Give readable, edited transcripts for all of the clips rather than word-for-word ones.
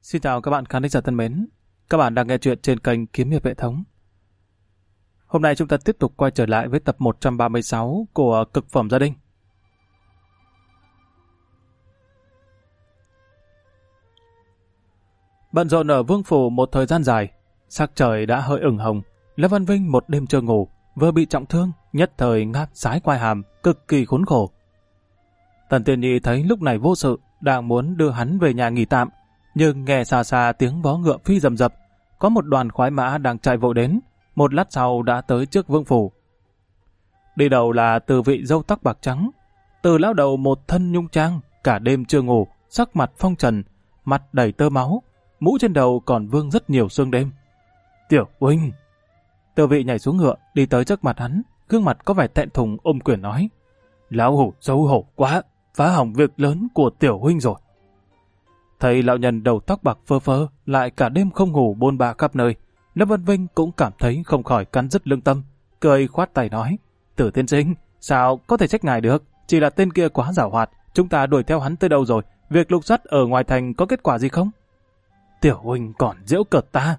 Xin chào các bạn khán giả thân mến. Các bạn đang nghe chuyện trên kênh Kiếm Hiệp Hệ Thống. Hôm nay chúng ta tiếp tục quay trở lại với tập 136 của Cực Phẩm Gia Đình. Bận rộn ở Vương Phủ một thời gian dài, sắc trời đã hơi ửng hồng. Lâm Văn Vinh một đêm chưa ngủ, vừa bị trọng thương, nhất thời ngáp sái quai hàm, cực kỳ khốn khổ. Tần Tiên Nhi thấy lúc này vô sự, đang muốn đưa hắn về nhà nghỉ tạm, nhưng nghe xa xa tiếng vó ngựa phi rầm rập, có một đoàn khoái mã đang chạy vội đến, một lát sau đã tới trước Vương Phủ. Đi đầu là Từ Vị râu tóc bạc trắng, Từ lão đầu một thân nhung trang, cả đêm chưa ngủ, sắc mặt phong trần, mặt đầy tơ máu, mũ trên đầu còn vương rất nhiều sương đêm. Tiểu huynh! Từ Vị nhảy xuống ngựa, đi tới trước mặt hắn, gương mặt có vẻ thẹn thùng ôm quyền nói: Lão hủ xấu hổ quá, phá hỏng việc lớn của tiểu huynh rồi. Thấy lão nhân đầu tóc bạc phơ phơ, lại cả đêm không ngủ bôn ba khắp nơi, Lâm Văn Vinh cũng cảm thấy không khỏi cắn rứt lương tâm, cười khoát tay nói: Tử tiên sinh, sao có thể trách ngài được? Chỉ là tên kia quá giảo hoạt, chúng ta đuổi theo hắn tới đâu rồi? Việc lục soát ở ngoài thành có kết quả gì không? Tiểu huynh còn giễu cợt ta.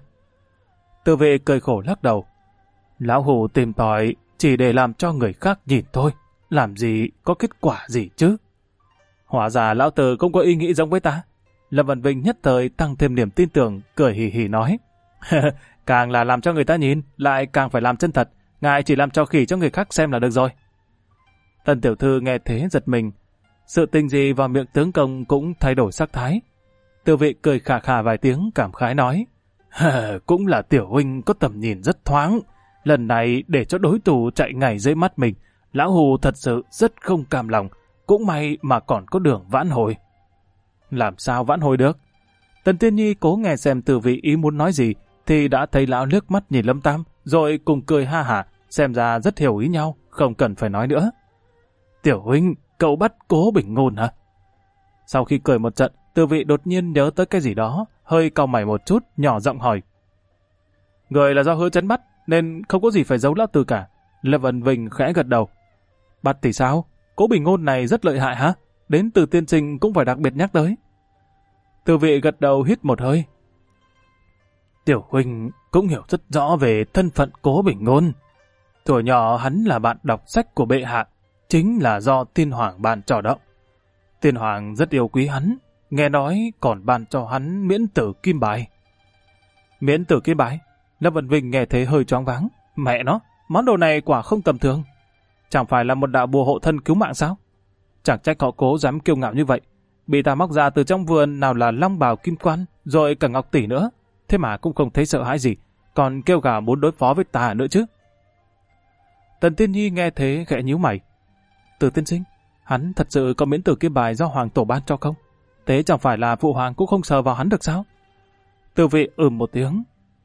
Từ Vệ cười khổ lắc đầu: Lão hủ tìm tòi chỉ để làm cho người khác nhìn thôi, làm gì có kết quả gì chứ? Hóa ra lão tử cũng có ý nghĩ giống với ta. Lâm Văn Vinh nhất thời tăng thêm niềm tin tưởng, cười hì hì nói: Càng là làm cho người ta nhìn, lại càng phải làm chân thật, ngài chỉ làm cho khỉ cho người khác xem là được rồi. Tần tiểu thư nghe thế giật mình, sự tình gì vào miệng tướng công cũng thay đổi sắc thái. Từ Vị cười khà khà vài tiếng cảm khái nói: Cũng là tiểu huynh có tầm nhìn rất thoáng, lần này để cho đối thủ chạy ngay dưới mắt mình, lão hù thật sự rất không cam lòng, cũng may mà còn có đường vãn hồi. Làm sao vãn hồi được? Tần Tiên Nhi cố nghe xem Từ Vị ý muốn nói gì, thì đã thấy lão liếc mắt nhìn Lâm Tam, rồi cùng cười ha hả, xem ra rất hiểu ý nhau, không cần phải nói nữa. Tiểu huynh, cậu bắt Cố Bình Ngôn hả? Sau khi cười một trận, Từ Vị đột nhiên nhớ tới cái gì đó, hơi cau mày một chút, nhỏ giọng hỏi: Người là do Hứa Chấn bắt, nên không có gì phải giấu lão Từ cả. Lâm Văn Vinh khẽ gật đầu: Bắt thì sao? Cố Bình Ngôn này rất lợi hại hả? Đến Từ tiên sinh cũng phải đặc biệt nhắc tới. Từ Vị gật đầu hít một hơi: Tiểu huynh cũng hiểu rất rõ về thân phận Cố Bình Ngôn. Tuổi nhỏ hắn là bạn đọc sách của bệ hạ, chính là do Tiên Hoàng ban cho đó. Tiên Hoàng rất yêu quý hắn, nghe nói còn ban cho hắn miễn tử kim bài. Miễn tử kim bài? Lâm Văn Vinh nghe thế hơi choáng váng. Mẹ nó, món đồ này quả không tầm thường. Chẳng phải là một đạo bùa hộ thân cứu mạng sao? Chẳng trách họ Cố dám kiêu ngạo như vậy. Bị ta móc ra từ trong vườn, nào là long bào kim quan, rồi cả ngọc tỷ nữa. Thế mà cũng không thấy sợ hãi gì, còn kêu gào muốn đối phó với ta nữa chứ. Tần Tiên Nhi nghe thế khẽ nhíu mày: Từ tiên sinh, hắn thật sự có miễn tử kim bài do Hoàng tổ ban cho không? Thế chẳng phải là phụ hoàng cũng không sờ vào hắn được sao? Từ Vị một tiếng: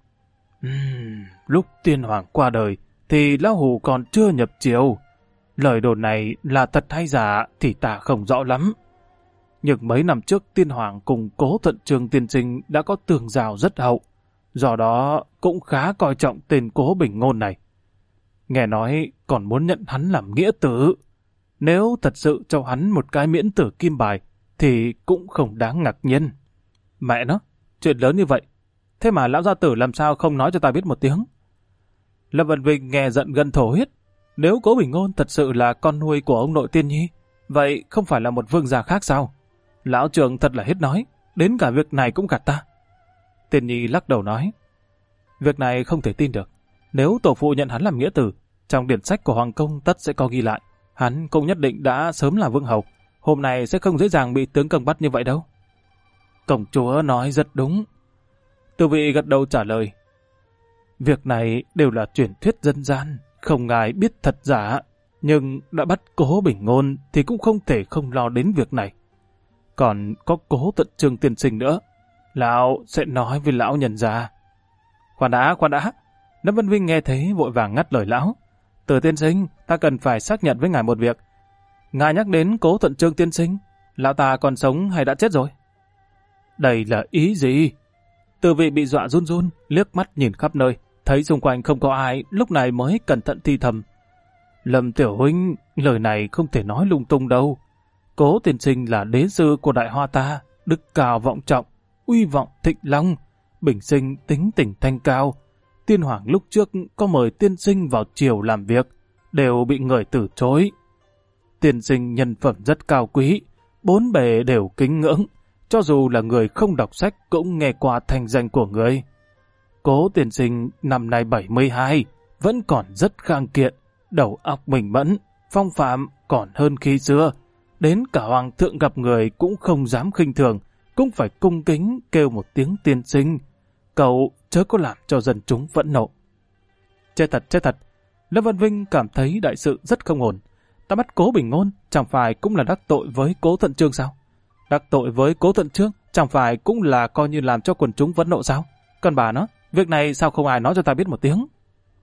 Lúc Tiên Hoàng qua đời thì lão hủ còn chưa nhập triều. Lời đồn này là thật hay giả thì ta không rõ lắm. Nhưng mấy năm trước Tiên Hoàng cùng Cố Thuận Trường tiên sinh đã có tường rào rất hậu, do đó cũng khá coi trọng tên Cố Bình Ngôn này. Nghe nói còn muốn nhận hắn làm nghĩa tử. Nếu thật sự cho hắn một cái miễn tử kim bài thì cũng không đáng ngạc nhiên. Mẹ nó, chuyện lớn như vậy, thế mà lão gia tử làm sao không nói cho ta biết một tiếng? Lâm Văn Vinh nghe giận gân thổ huyết. Nếu Cố Bình Ngôn thật sự là con nuôi của ông nội Tiên Nhi, vậy không phải là một vương gia khác sao? Lão trưởng thật là hết nói, đến cả việc này cũng gạt ta. Tiên Nhi lắc đầu nói: Việc này không thể tin được. Nếu tổ phụ nhận hắn làm nghĩa tử, trong điển sách của Hoàng Công tất sẽ có ghi lại. Hắn cũng nhất định đã sớm là vương hầu, hôm nay sẽ không dễ dàng bị tướng công bắt như vậy đâu. Công chúa nói rất đúng. Từ Vị gật đầu trả lời: Việc này đều là truyền thuyết dân gian, không ai biết thật giả, nhưng đã bắt Cố Bình Ngôn thì cũng không thể không lo đến việc này. Còn có Cố Thuận Trường tiên sinh nữa, lão sẽ nói với lão nhân gia. Khoan đã. Lâm Văn Vinh nghe thế vội vàng ngắt lời lão: Từ tiên sinh, ta cần phải xác nhận với ngài một việc. Ngài nhắc đến Cố Thuận Trường tiên sinh, lão ta còn sống hay đã chết rồi? Đây là ý gì? Từ Vị bị dọa run run, liếc mắt nhìn khắp nơi, thấy xung quanh không có ai, lúc này mới cẩn thận thi thầm: Lâm tiểu huynh, lời này không thể nói lung tung đâu. Cố tiên sinh là đế sư của Đại Hoa ta, đức cao vọng trọng, uy vọng thịnh long, bình sinh tính tình thanh cao. Tiên hoàng lúc trước có mời tiên sinh vào triều làm việc, đều bị người từ chối. Tiên sinh nhân phẩm rất cao quý, bốn bề đều kính ngưỡng, cho dù là người không đọc sách cũng nghe qua thanh danh của người. Cố tiên sinh năm nay 72, vẫn còn rất khang kiện, đầu óc minh mẫn, phong phạm còn hơn khi xưa. Đến cả hoàng thượng gặp người cũng không dám khinh thường, cũng phải cung kính kêu một tiếng tiên sinh. Cậu chớ có làm cho dân chúng phẫn nộ. Chết thật. Lâm Văn Vinh cảm thấy đại sự rất không ổn. Ta bắt Cố Bình Ngôn chẳng phải cũng là đắc tội với Cố Thận Chương sao? Đắc tội với Cố Thận Chương chẳng phải cũng là coi như làm cho quần chúng phẫn nộ sao? Còn bà nó, việc này sao không ai nói cho ta biết một tiếng?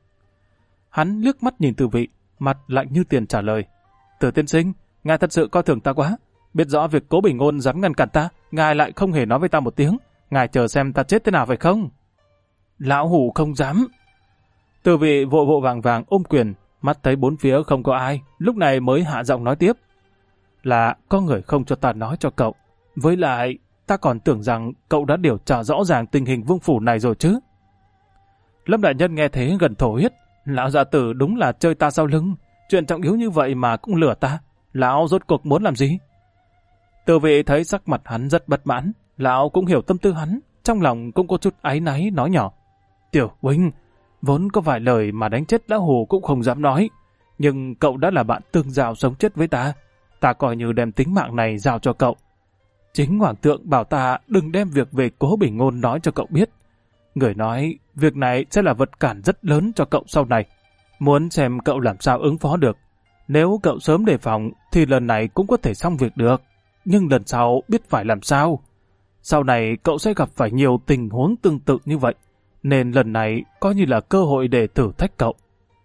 Hắn liếc mắt nhìn Từ Vị, mặt lạnh như tiền trả lời. Từ tiên sinh, ngài thật sự coi thường ta quá. Biết rõ việc Cố Bình Ngôn dám ngăn cản ta, ngài lại không hề nói với ta một tiếng. Ngài chờ xem ta chết thế nào phải không? Lão hủ không dám. Từ Vị vội vội vàng ôm quyền, mắt thấy bốn phía không có ai, lúc này mới hạ giọng nói tiếp. Là có người không cho ta nói cho cậu. Với lại, ta còn tưởng rằng cậu đã điều tra rõ ràng tình hình vương phủ này rồi chứ. Lâm đại nhân nghe thế gần thổ huyết. Lão gia tử đúng là chơi ta sau lưng. Chuyện trọng yếu như vậy mà cũng lừa ta. Lão rốt cuộc muốn làm gì? Từ Vị thấy sắc mặt hắn rất bất mãn. Lão cũng hiểu tâm tư hắn, trong lòng cũng có chút áy náy nói nhỏ. Tiểu huynh, vốn có vài lời mà đánh chết lão hủ cũng không dám nói. Nhưng cậu đã là bạn tương giao sống chết với ta. Ta coi như đem tính mạng này giao cho cậu. Chính hoàng thượng bảo ta đừng đem việc về Cố Bình Ngôn nói cho cậu biết. Người nói việc này sẽ là vật cản rất lớn cho cậu sau này. Muốn xem cậu làm sao ứng phó được. Nếu cậu sớm đề phòng thì lần này cũng có thể xong việc được. Nhưng lần sau biết phải làm sao. Sau này cậu sẽ gặp phải nhiều tình huống tương tự như vậy. Nên lần này coi như là cơ hội để thử thách cậu.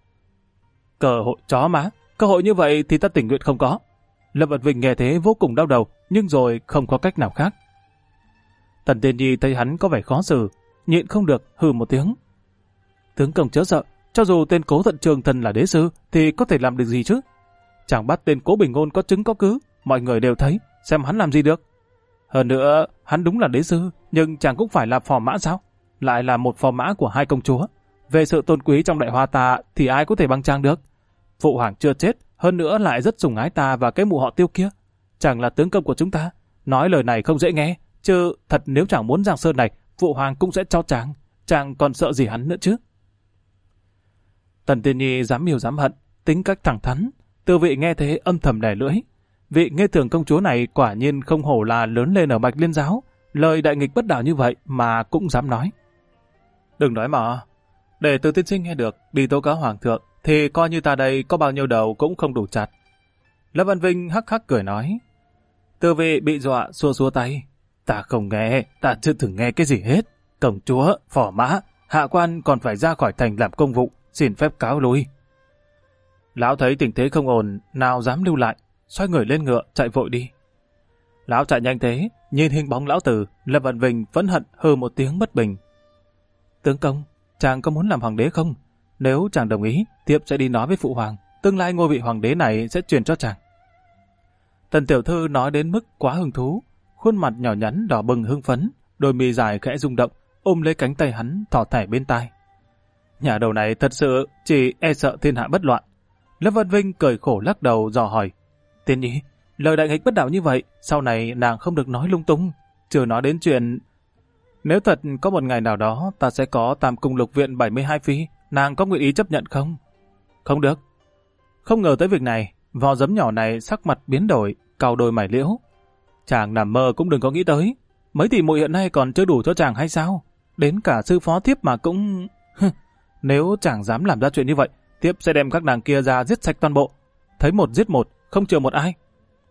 Cơ hội chó má. Cơ hội như vậy thì ta tình nguyện không có. Lâm Vật Vinh nghe thế vô cùng đau đầu, nhưng rồi không có cách nào khác. Tần Tiên Nhi thấy hắn có vẻ khó xử, nhịn không được hừ một tiếng. Tướng công chớ sợ, cho dù tên Cố Thận Chương thần là đế sư thì có thể làm được gì chứ? Chẳng bắt tên Cố Bình Ngôn có chứng có cứ, mọi người đều thấy, xem hắn làm gì được. Hơn nữa, hắn đúng là đế sư, nhưng chẳng cũng phải là phò mã sao? Lại là một phò mã của hai công chúa. Về sự tôn quý trong đại hoa ta thì ai có thể bằng trang được? Phụ hoàng chưa chết, hơn nữa lại rất sủng ái ta và cái mụ họ Tiêu kia. Chẳng là tướng công của chúng ta. Nói lời này không dễ nghe, chứ thật nếu chẳng muốn Giang Sơn này, phụ hoàng cũng sẽ cho chàng còn sợ gì hắn nữa chứ. Tần Tiên Nhi dám yêu dám hận, tính cách thẳng thắn. Từ Vị nghe thế âm thầm đè lưỡi. Vị nghe thường công chúa này quả nhiên không hổ là lớn lên ở Bạch Liên giáo, lời đại nghịch bất đạo như vậy mà cũng dám nói. Đừng nói mà, để Từ tiên sinh nghe được đi tố cáo hoàng thượng thì coi như ta đây có bao nhiêu đầu cũng không đủ chặt. Lâm Văn Vinh hắc hắc cười nói. Từ Vị bị dọa xua xua tay. Ta không nghe, ta chưa từng nghe cái gì hết. Công chúa, phò mã, hạ quan còn phải ra khỏi thành làm công vụ, xin phép cáo lui. Lão thấy tình thế không ổn, nào dám lưu lại, xoay người lên ngựa chạy vội đi. Lão chạy nhanh thế, nhìn hình bóng lão tử, Lâm Văn Vinh phẫn hận hừ một tiếng bất bình. Tướng công, chàng có muốn làm hoàng đế không? Nếu chàng đồng ý, thiếp sẽ đi nói với phụ hoàng, tương lai ngôi vị hoàng đế này sẽ truyền cho chàng. Tần tiểu thư nói đến mức quá hứng thú, khuôn mặt nhỏ nhắn đỏ bừng hưng phấn, đôi mi dài khẽ rung động, ôm lấy cánh tay hắn thỏ thẻ bên tai. Nhà đầu này thật sự chỉ e sợ thiên hạ bất loạn. Lâm Văn Vinh cười khổ lắc đầu dò hỏi. Tiên Nhi, lời đại nghịch bất đạo như vậy, sau này nàng không được nói lung tung. Chưa nói đến chuyện... Nếu thật có một ngày nào đó ta sẽ có Tam Cung Lục Viện 72 phi, nàng có nguyện ý chấp nhận không? Không được. Không ngờ tới việc này, vò giấm nhỏ này sắc mặt biến đổi, cau đôi mày liễu. Chàng nằm mơ cũng đừng có nghĩ tới. Mấy tỷ muội hiện nay còn chưa đủ cho chàng hay sao? Đến cả sư phó thiếp mà cũng... Nếu chàng dám làm ra chuyện như vậy, thiếp sẽ đem các nàng kia ra giết sạch toàn bộ. Thấy một giết một, không chừa một ai.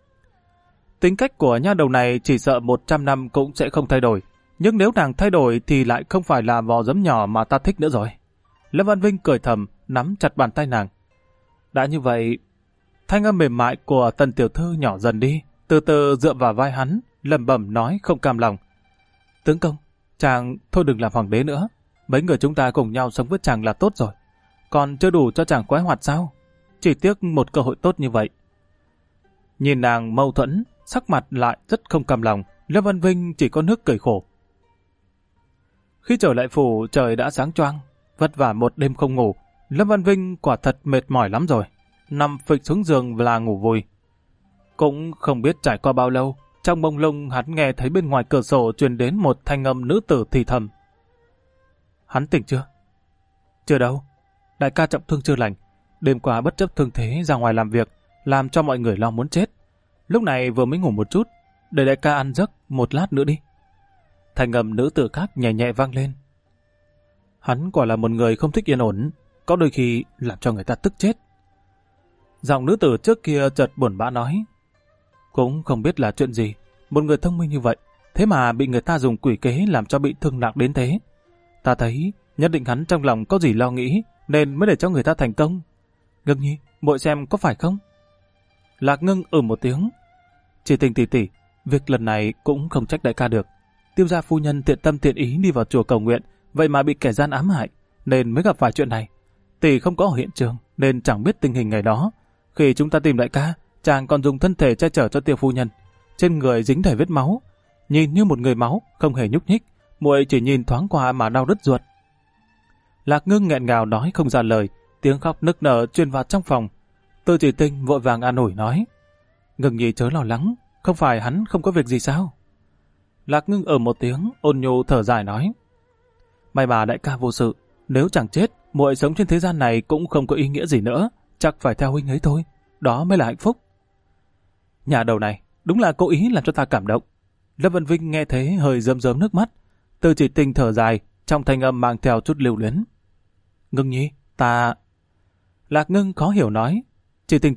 Tính cách của nha đầu này chỉ sợ 100 năm cũng sẽ không thay đổi. Nhưng nếu nàng thay đổi thì lại không phải là vò giấm nhỏ mà ta thích nữa rồi. Lâm Văn Vinh cười thầm, nắm chặt bàn tay nàng. Đã như vậy, thanh âm mềm mại của Tần tiểu thư nhỏ dần đi, từ từ dựa vào vai hắn, lẩm bẩm nói không cam lòng. Tướng công, chàng thôi đừng làm hoàng đế nữa. Mấy người chúng ta cùng nhau sống với chàng là tốt rồi. Còn chưa đủ cho chàng khoái hoạt sao? Chỉ tiếc một cơ hội tốt như vậy. Nhìn nàng mâu thuẫn, sắc mặt lại rất không cam lòng, Lâm Văn Vinh chỉ có nước cười khổ. Khi trở lại phủ, trời đã sáng choang, vất vả một đêm không ngủ. Lâm Văn Vinh quả thật mệt mỏi lắm rồi, nằm phịch xuống giường là ngủ vùi. Cũng không biết trải qua bao lâu, trong mông lung hắn nghe thấy bên ngoài cửa sổ truyền đến một thanh âm nữ tử thì thầm. Hắn tỉnh chưa? Chưa đâu, đại ca trọng thương chưa lành, đêm qua bất chấp thương thế ra ngoài làm việc, làm cho mọi người lo muốn chết. Lúc này vừa mới ngủ một chút, để đại ca ăn giấc một lát nữa đi. Thanh âm nữ tử khác nhẹ nhẹ vang lên. Hắn quả là một người không thích yên ổn, có đôi khi làm cho người ta tức chết. Giọng nữ tử trước kia chợt buồn bã nói. Cũng không biết là chuyện gì, một người thông minh như vậy, thế mà bị người ta dùng quỷ kế làm cho bị thương nặng đến thế. Ta thấy nhất định hắn trong lòng có gì lo nghĩ, nên mới để cho người ta thành công. Ngưng nhi, muội xem có phải không? Lạc Ngưng một tiếng. Chỉ Tình tỷ tỷ, việc lần này cũng không trách đại ca được. Tiêu gia phu nhân thiện tâm thiện ý đi vào chùa cầu nguyện, vậy mà bị kẻ gian ám hại, nên mới gặp phải chuyện này. Tỷ không có ở hiện trường, nên chẳng biết tình hình ngày đó. Khi chúng ta tìm đại ca, chàng còn dùng thân thể che chở cho Tiêu phu nhân. Trên người dính đầy vết máu, nhìn như một người máu, không hề nhúc nhích. Muội chỉ nhìn thoáng qua mà đau đứt ruột. Lạc Ngưng nghẹn ngào nói không ra lời, tiếng khóc nức nở truyền vào trong phòng. Tư Chỉ Tinh vội vàng an ủi nói. Ngưng nhi chớ lo lắng, không phải hắn không có việc gì sao? Lạc Ngưng một tiếng, ôn nhu thở dài nói. May mà đại ca vô sự, nếu chẳng chết, muội sống trên thế gian này cũng không có ý nghĩa gì nữa, chắc phải theo huynh ấy thôi, đó mới là hạnh phúc. Nhà đầu này, đúng là cố ý làm cho ta cảm động. Lâm Văn Vinh nghe thế hơi rơm rớm nước mắt. Tư Chỉ Tinh thở dài, trong thanh âm mang theo chút lưu luyến. Ngưng nhi, ta... Lạc Ngưng khó hiểu nói. Chỉ Tình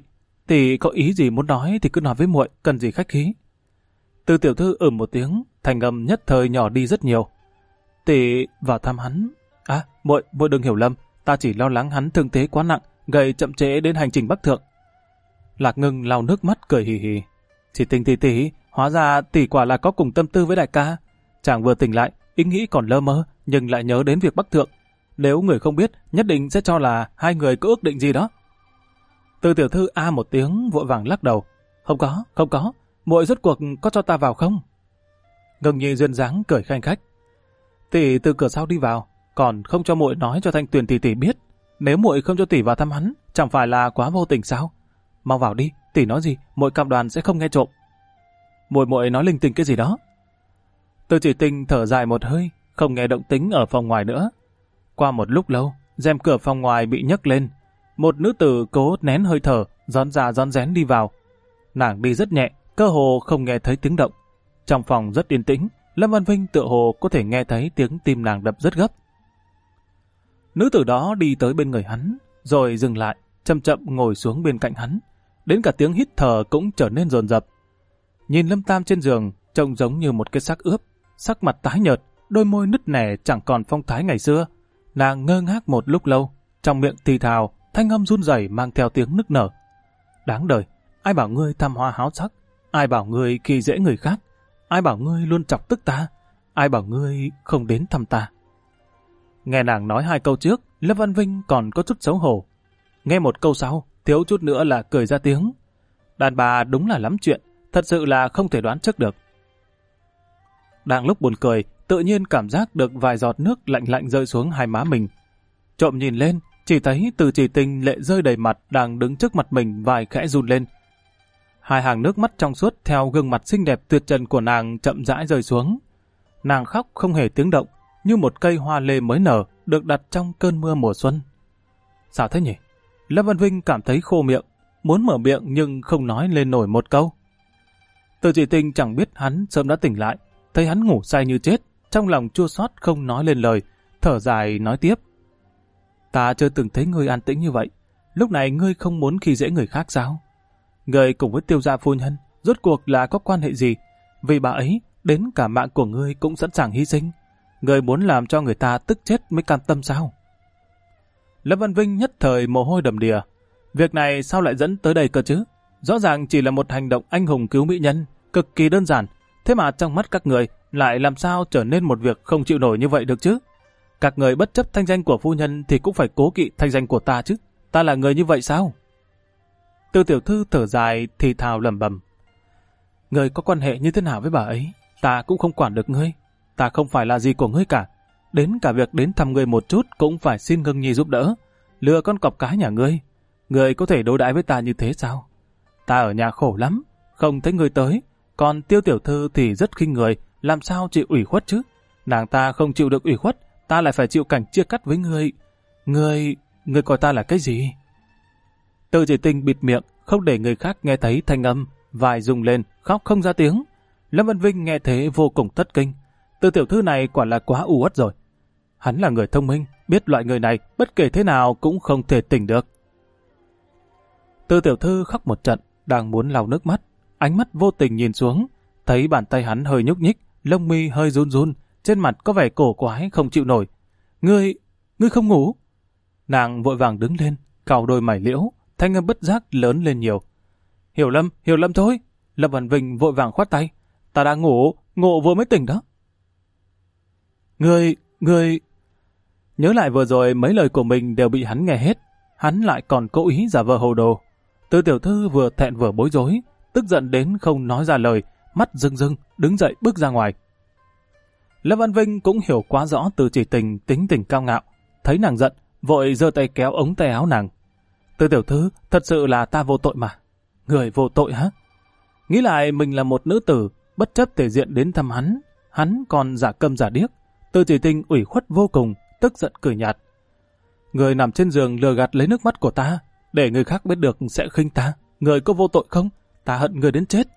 tỷ có ý gì muốn nói thì cứ nói với muội, cần gì khách khí. Từ tiểu thư một tiếng, thanh âm nhất thời nhỏ đi rất nhiều. Tỷ vào thăm hắn. À, muội đừng hiểu lầm, ta chỉ lo lắng hắn thương thế quá nặng, gây chậm trễ đến hành trình Bắc Thượng. Lạc Ngưng lau nước mắt cười hì hì. Chỉ Tình tỷ, hóa ra tỷ quả là có cùng tâm tư với đại ca. Chàng vừa tỉnh lại, ý nghĩ còn lơ mơ, nhưng lại nhớ đến việc Bắc Thượng. Nếu người không biết, nhất định sẽ cho là hai người có ước định gì đó. Từ tiểu thư một tiếng vội vàng lắc đầu. Không có, muội rốt cuộc có cho ta vào không? Ngưng nhi duyên dáng cười khanh khách. Tỷ từ cửa sau đi vào, còn không cho muội nói cho Thanh Tuyền tỷ biết. Nếu muội không cho tỷ vào thăm hắn, chẳng phải là quá vô tình sao? Mau vào đi, tỷ nói gì, muội cam đoan sẽ không nghe trộm. Muội nói linh tinh cái gì đó. Từ Chỉ Tinh thở dài một hơi, không nghe động tĩnh ở phòng ngoài nữa. Qua một lúc lâu, rèm cửa phòng ngoài bị nhấc lên. Một nữ tử cố nén hơi thở, rón ra rón rén đi vào. Nàng đi rất nhẹ, cơ hồ không nghe thấy tiếng động. Trong phòng rất yên tĩnh, Lâm Văn Vinh tựa hồ có thể nghe thấy tiếng tim nàng đập rất gấp. Nữ tử đó đi tới bên người hắn, rồi dừng lại, chậm chậm ngồi xuống bên cạnh hắn. Đến cả tiếng hít thở cũng trở nên dồn dập. Nhìn Lâm Tam trên giường, trông giống như một cái xác ướp, sắc mặt tái nhợt, đôi môi nứt nẻ chẳng còn phong thái ngày xưa. Nàng ngơ ngác một lúc lâu, trong miệng thì thào, thanh âm run rẩy mang theo tiếng nức nở. Đáng đời, ai bảo ngươi tham hoa háo sắc, ai bảo ngươi khi dễ người khác, ai bảo ngươi luôn chọc tức ta, ai bảo ngươi không đến thăm ta. Nghe nàng nói hai câu trước, Lâm Văn Vinh còn có chút xấu hổ. Nghe một câu sau, thiếu chút nữa là cười ra tiếng. Đàn bà đúng là lắm chuyện, thật sự là không thể đoán trước được. Đang lúc buồn cười, tự nhiên cảm giác được vài giọt nước lạnh lạnh rơi xuống hai má mình. Trộm nhìn lên, chỉ thấy Từ Chỉ Tinh lệ rơi đầy mặt đang đứng trước mặt mình vai khẽ run lên. Hai hàng nước mắt trong suốt theo gương mặt xinh đẹp tuyệt trần của nàng chậm rãi rơi xuống. Nàng khóc không hề tiếng động, như một cây hoa lê mới nở được đặt trong cơn mưa mùa xuân. Sao thế nhỉ? Lâm Văn Vinh cảm thấy khô miệng, muốn mở miệng nhưng không nói lên nổi một câu. Từ Chỉ Tinh chẳng biết hắn sớm đã tỉnh lại, thấy hắn ngủ say như chết, trong lòng chua xót không nói lên lời, thở dài nói tiếp. Ta chưa từng thấy ngươi an tĩnh như vậy, lúc này ngươi không muốn khi dễ người khác sao? Ngươi cùng với Tiêu gia phu nhân, rốt cuộc là có quan hệ gì? Vì bà ấy, đến cả mạng của ngươi cũng sẵn sàng hy sinh. Ngươi muốn làm cho người ta tức chết mới cam tâm sao? Lâm Văn Vinh nhất thời mồ hôi đầm đìa. Việc này sao lại dẫn tới đây cơ chứ? Rõ ràng chỉ là một hành động anh hùng cứu mỹ nhân, cực kỳ đơn giản. Thế mà trong mắt các người lại làm sao trở nên một việc không chịu nổi như vậy được chứ? Các người bất chấp thanh danh của phu nhân thì cũng phải cố kỵ thanh danh của ta chứ. Ta là người như vậy sao? Từ tiểu thư thở dài thì thào lẩm bẩm. Người có quan hệ như thế nào với bà ấy, ta cũng không quản được ngươi. ta không phải là gì của ngươi cả. Đến cả việc đến thăm ngươi một chút cũng phải xin Ngưng Nhi giúp đỡ. Lừa con cọp cái nhà ngươi. Ngươi có thể đối đãi với ta như thế sao? Ta ở nhà khổ lắm, không thấy ngươi tới. Còn Tiêu tiểu thư thì rất khinh người, làm sao chịu ủy khuất chứ? Nàng ta không chịu được ủy khuất, ta lại phải chịu cảnh chia cắt với ngươi. Ngươi coi ta là cái gì? Từ Chỉ Tinh bịt miệng, không để người khác nghe thấy thanh âm, vai rung lên, khóc không ra tiếng. Lâm Vân Vinh nghe thế vô cùng thất kinh. Từ tiểu thư này quả là quá u uất rồi. Hắn là người thông minh, biết loại người này bất kể thế nào cũng không thể tỉnh được. Từ tiểu thư khóc một trận, đang muốn lau nước mắt, ánh mắt vô tình nhìn xuống, thấy bàn tay hắn hơi nhúc nhích, lông mi hơi run run, trên mặt có vẻ cổ quái không chịu nổi. Ngươi không ngủ? Nàng vội vàng đứng lên, cau đôi mày liễu, thanh âm bất giác lớn lên nhiều. Hiểu Lâm thôi. Lâm Vân Vinh vội vàng khoát tay. Ta đang ngủ vừa mới tỉnh đó. Ngươi... Nhớ lại vừa rồi mấy lời của mình đều bị hắn nghe hết. Hắn lại còn cố ý giả vờ hồ đồ. Từ tiểu thư vừa thẹn vừa bối rối, tức giận đến không nói ra lời, mắt rưng rưng, đứng dậy bước ra ngoài. Lâm Văn Vinh cũng hiểu quá rõ Từ Chỉ Tình tính tình cao ngạo. Thấy nàng giận, vội giơ tay kéo ống tay áo nàng. Từ tiểu thư, thật sự là ta vô tội mà. Người vô tội hả? Nghĩ lại mình là một nữ tử, bất chấp thể diện đến thăm hắn còn giả câm giả điếc. Từ Chỉ Tình ủy khuất vô cùng, tức giận cười nhạt. Người nằm trên giường lừa gạt lấy nước mắt của ta, để người khác biết được sẽ khinh ta. Người có vô tội không? Ta hận người đến chết.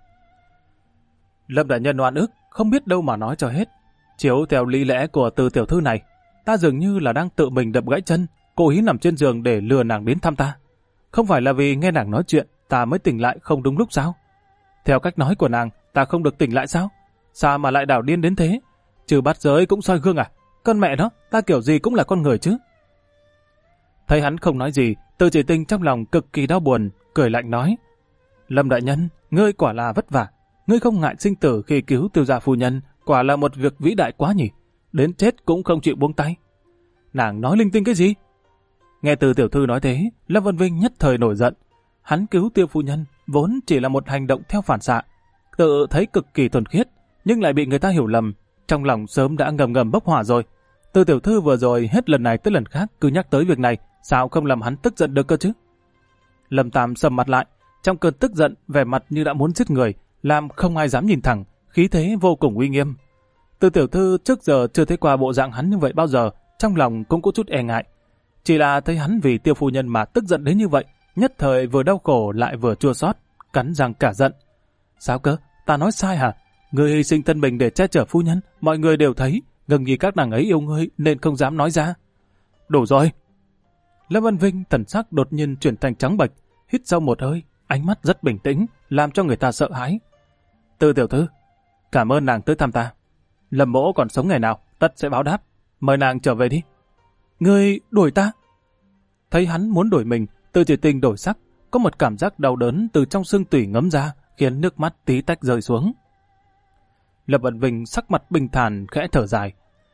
Lâm đại nhân oan ức, không biết đâu mà nói cho hết. Chiếu theo lý lẽ của Từ tiểu thư này, ta dường như là đang tự mình đập gãy chân, cố ý nằm trên giường để lừa nàng đến thăm ta. Không phải là vì nghe nàng nói chuyện, ta mới tỉnh lại không đúng lúc sao? Theo cách nói của nàng, ta không được tỉnh lại sao? Sao mà lại đảo điên đến thế? Trừ bát giới cũng soi gương à? Con mẹ nó, ta kiểu gì cũng là con người chứ. Thấy hắn không nói gì, Từ Chỉ Tinh trong lòng cực kỳ đau buồn, cười lạnh nói. Lâm đại nhân, ngươi quả là vất vả. Ngươi không ngại sinh tử khi cứu Tiêu gia phu nhân, quả là một việc vĩ đại quá nhỉ. Đến chết cũng không chịu buông tay. Nàng nói linh tinh cái gì? Nghe Từ tiểu thư nói thế, Lâm Vân Vinh nhất thời nổi giận. Hắn cứu Tiêu phu nhân vốn chỉ là một hành động theo phản xạ, tự thấy cực kỳ thuần khiết, nhưng lại bị người ta hiểu lầm, trong lòng sớm đã ngầm ngầm bốc hỏa rồi. Từ tiểu thư vừa rồi hết lần này tới lần khác cứ nhắc tới việc này, sao không làm hắn tức giận được cơ chứ? Lâm Tam sầm mặt lại, trong cơn tức giận, vẻ mặt như đã muốn giết người, làm không ai dám nhìn thẳng, khí thế vô cùng uy nghiêm. Từ tiểu thư trước giờ chưa thấy qua bộ dạng hắn như vậy bao giờ, trong lòng cũng có chút e ngại. Chỉ là thấy hắn vì Tiêu phu nhân mà tức giận đến như vậy, nhất thời vừa đau khổ lại vừa chua xót, cắn răng cả giận. Sao cơ? Ta nói sai hả? Ngươi hy sinh thân mình để che chở phu nhân, mọi người đều thấy, Ngưng Nhi các nàng ấy yêu ngươi nên không dám nói ra. Đủ rồi. Lâm Văn Vinh thần sắc đột nhiên chuyển thành trắng bệch, hít sâu một hơi, ánh mắt rất bình tĩnh, làm cho người ta sợ hãi. Từ tiểu thư, cảm ơn nàng tới thăm ta. Lâm mỗ còn sống ngày nào, tất sẽ báo đáp. Mời nàng trở về đi. Ngươi đuổi ta? Thấy hắn muốn đuổi mình, Từ Chỉ Tinh đổi sắc, có một cảm giác đau đớn từ trong xương tủy ngấm ra, khiến nước mắt tí tách rơi xuống. Lâm Văn Vinh sắc mặt bình thản khẽ thở dài.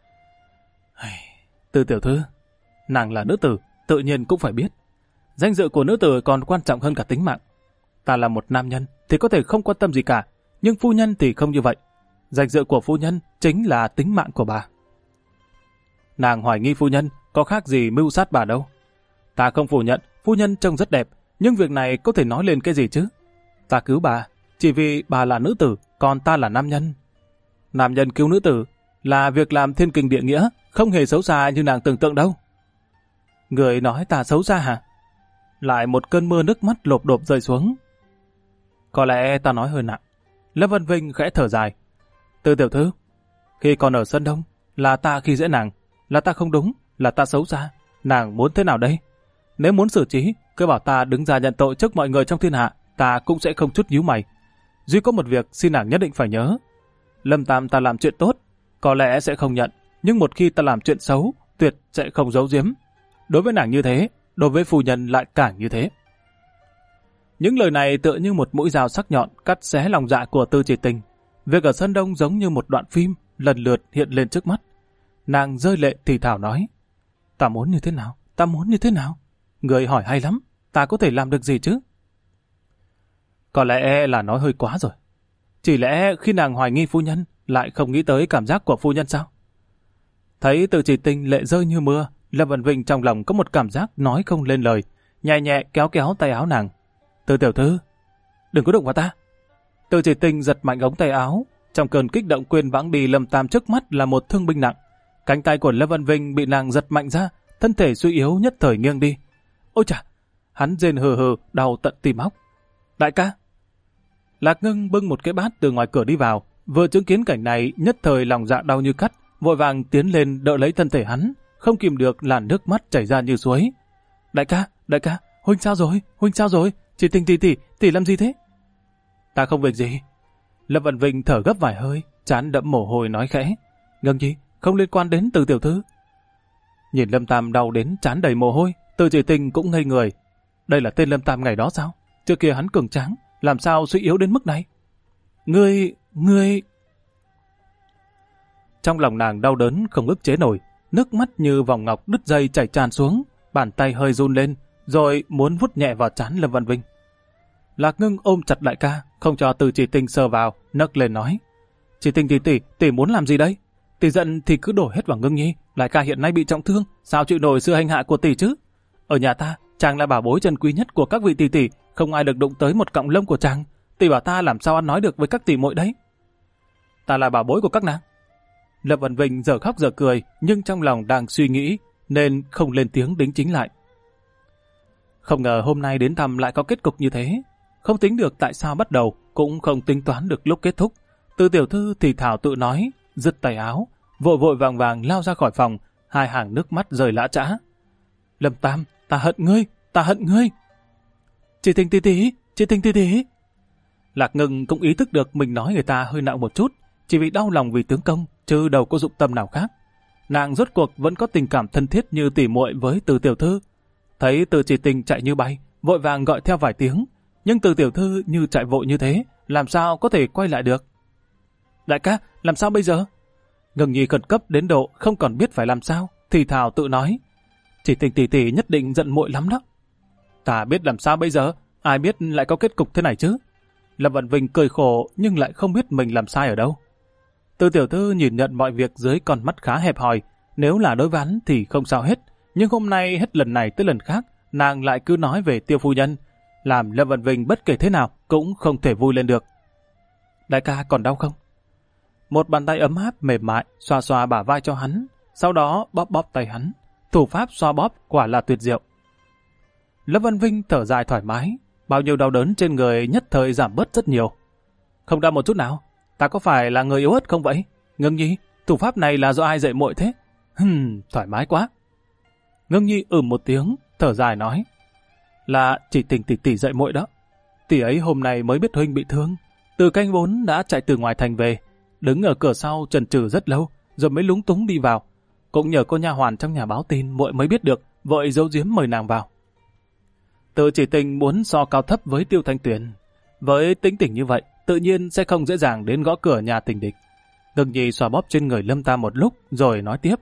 Từ tiểu thư, nàng là nữ tử, tự nhiên cũng phải biết. Danh dự của nữ tử còn quan trọng hơn cả tính mạng. Ta là một nam nhân thì có thể không quan tâm gì cả, nhưng phu nhân thì không như vậy. Danh dự của phu nhân chính là tính mạng của bà. Nàng hoài nghi phu nhân có khác gì mưu sát bà đâu. Ta không phủ nhận phu nhân trông rất đẹp, nhưng việc này có thể nói lên cái gì chứ? Ta cứu bà chỉ vì bà là nữ tử, còn ta là nam nhân. Nam nhân cứu nữ tử là việc làm thiên kinh địa nghĩa, không hề xấu xa như nàng tưởng tượng đâu. Người nói ta xấu xa hả? Lại một cơn mưa nước mắt lộp độp rơi xuống. Có lẽ ta nói hơi nặng. Lâm Văn Vinh khẽ thở dài. Từ tiểu thư, khi còn ở Sơn Đông, là ta khi dễ nàng, là ta không đúng, là ta xấu xa. Nàng muốn thế nào đây? Nếu muốn xử trí, cứ bảo ta đứng ra nhận tội trước mọi người trong thiên hạ, ta cũng sẽ không chút nhíu mày. Duy có một việc xin nàng nhất định phải nhớ. Lâm Tam ta làm chuyện tốt, có lẽ sẽ không nhận, nhưng một khi ta làm chuyện xấu, tuyệt sẽ không giấu giếm. Đối với nàng như thế, đối với phu nhân lại càng như thế. Những lời này tựa như một mũi dao sắc nhọn cắt xé lòng dạ của Từ Chỉ Tình. Việc ở Sơn Đông giống như một đoạn phim lần lượt hiện lên trước mắt. Nàng rơi lệ thì thảo nói: Ta muốn như thế nào? Ta muốn như thế nào? Người hỏi hay lắm, ta có thể làm được gì chứ? Có lẽ là nói hơi quá rồi. Chỉ lẽ khi nàng hoài nghi phu nhân, lại không nghĩ tới cảm giác của phu nhân sao? Thấy Từ Chỉ Tinh lệ rơi như mưa, Lâm Vân Vinh trong lòng có một cảm giác nói không lên lời, nhẹ nhẹ kéo kéo tay áo nàng. Từ tiểu thư, đừng có đụng vào ta. Từ Chỉ Tinh giật mạnh ống tay áo, trong cơn kích động quên vãng đi Lâm Tam trước mắt là một thương binh nặng. Cánh tay của Lâm Vân Vinh bị nàng giật mạnh ra, thân thể suy yếu nhất thời nghiêng đi. Ôi chà! Hắn rên hừ hừ, đau tận tim óc. Đại ca! Lạc Ngưng bưng một cái bát từ ngoài cửa đi vào, vừa chứng kiến cảnh này nhất thời lòng dạ đau như cắt, vội vàng tiến lên đỡ lấy thân thể hắn, không kìm được làn nước mắt chảy ra như suối. Đại ca, huynh sao rồi? Chỉ Tình tỷ làm gì thế? Ta không việc gì. Lâm Vân Vinh thở gấp vài hơi, trán đẫm mồ hôi nói khẽ. Ngưng Nhi, không liên quan đến Từ tiểu thư. Nhìn Lâm Tam đau đến trán đầy mồ hôi, Từ Chỉ Tình cũng ngây người. Đây là tên Lâm Tam ngày đó sao? Trước kia hắn cường tráng, làm sao suy yếu đến mức này? Ngươi... Trong lòng nàng đau đớn không ức chế nổi, nước mắt như vòng ngọc đứt dây chảy tràn xuống, bàn tay hơi run lên, rồi muốn vuốt nhẹ vào trán Lâm Văn Vinh. Lạc Ngưng ôm chặt đại ca, không cho Từ Chỉ Tình sờ vào, nấc lên nói. Chỉ Tình tỷ muốn làm gì đây? Tỷ giận thì cứ đổ hết vào Ngưng Nhi, đại ca hiện nay bị trọng thương, sao chịu nổi sự hành hạ của tỷ chứ? Ở nhà ta, chàng là bảo bối trân quý nhất của các vị tỷ, không ai được đụng tới một cọng lông của chàng. Tỷ bảo ta làm sao ăn nói được với các tỷ muội đấy? Ta là bảo bối của các nàng. Lâm Văn Vinh giờ khóc giờ cười, nhưng trong lòng đang suy nghĩ, nên không lên tiếng đính chính lại. Không ngờ hôm nay đến thăm lại có kết cục như thế. Không tính được tại sao bắt đầu, cũng không tính toán được lúc kết thúc. Từ tiểu thư thì thảo tự nói, giật tay áo, vội vội vàng vàng lao ra khỏi phòng, hai hàng nước mắt rơi lã chã. Lâm Tam, ta hận ngươi. Chị Tình tỷ. Lạc Ngưng cũng ý thức được mình nói người ta hơi nặng một chút, chỉ vì đau lòng vì tướng công, chứ đâu có dụng tâm nào khác. Nàng rốt cuộc vẫn có tình cảm thân thiết như tỉ muội với Từ tiểu thư. Thấy Từ Chỉ Tình chạy như bay, vội vàng gọi theo vài tiếng, nhưng Từ tiểu thư như chạy vội như thế, làm sao có thể quay lại được? Đại ca, làm sao bây giờ? Ngưng Nhi khẩn cấp đến độ không còn biết phải làm sao, thì thào tự nói. Chỉ Tình tỷ nhất định giận muội lắm đó. Ta biết làm sao bây giờ, ai biết lại có kết cục thế này chứ? Lâm Vận Vinh cười khổ nhưng lại không biết mình làm sai ở đâu. Từ tiểu thư nhìn nhận mọi việc dưới con mắt khá hẹp hòi, nếu là đối với hắn thì không sao hết, nhưng hôm nay hết lần này tới lần khác, nàng lại cứ nói về Tiêu phu nhân, làm Lâm Vận Vinh bất kể thế nào cũng không thể vui lên được. Đại ca còn đau không? Một bàn tay ấm áp mềm mại xoa xoa bả vai cho hắn, sau đó bóp bóp tay hắn. Thủ pháp xoa bóp quả là tuyệt diệu. Lâm Văn Vinh thở dài thoải mái, bao nhiêu đau đớn trên người nhất thời giảm bớt rất nhiều. Không đau một chút nào, ta có phải là người yếu ớt không vậy? Ngưng Nhi, thủ pháp này là do ai dạy muội thế? Thoải mái quá. Ngưng Nhi một tiếng, thở dài nói. Là Chỉ Tình tỷ dạy muội đó. Tỷ ấy hôm nay mới biết huynh bị thương, từ canh 4 đã chạy từ ngoài thành về, đứng ở cửa sau chần chừ rất lâu, rồi mới lúng túng đi vào. Cũng nhờ cô nha hoàn trong nhà báo tin muội mới biết được, vội giấu giếm mời nàng vào. Từ Chỉ Tình muốn so cao thấp với Tiêu Thanh Tuyền, với tính tình như vậy, tự nhiên sẽ không dễ dàng đến gõ cửa nhà tình địch. Ngưng Nhi xoa bóp trên người Lâm Tam một lúc, rồi nói tiếp.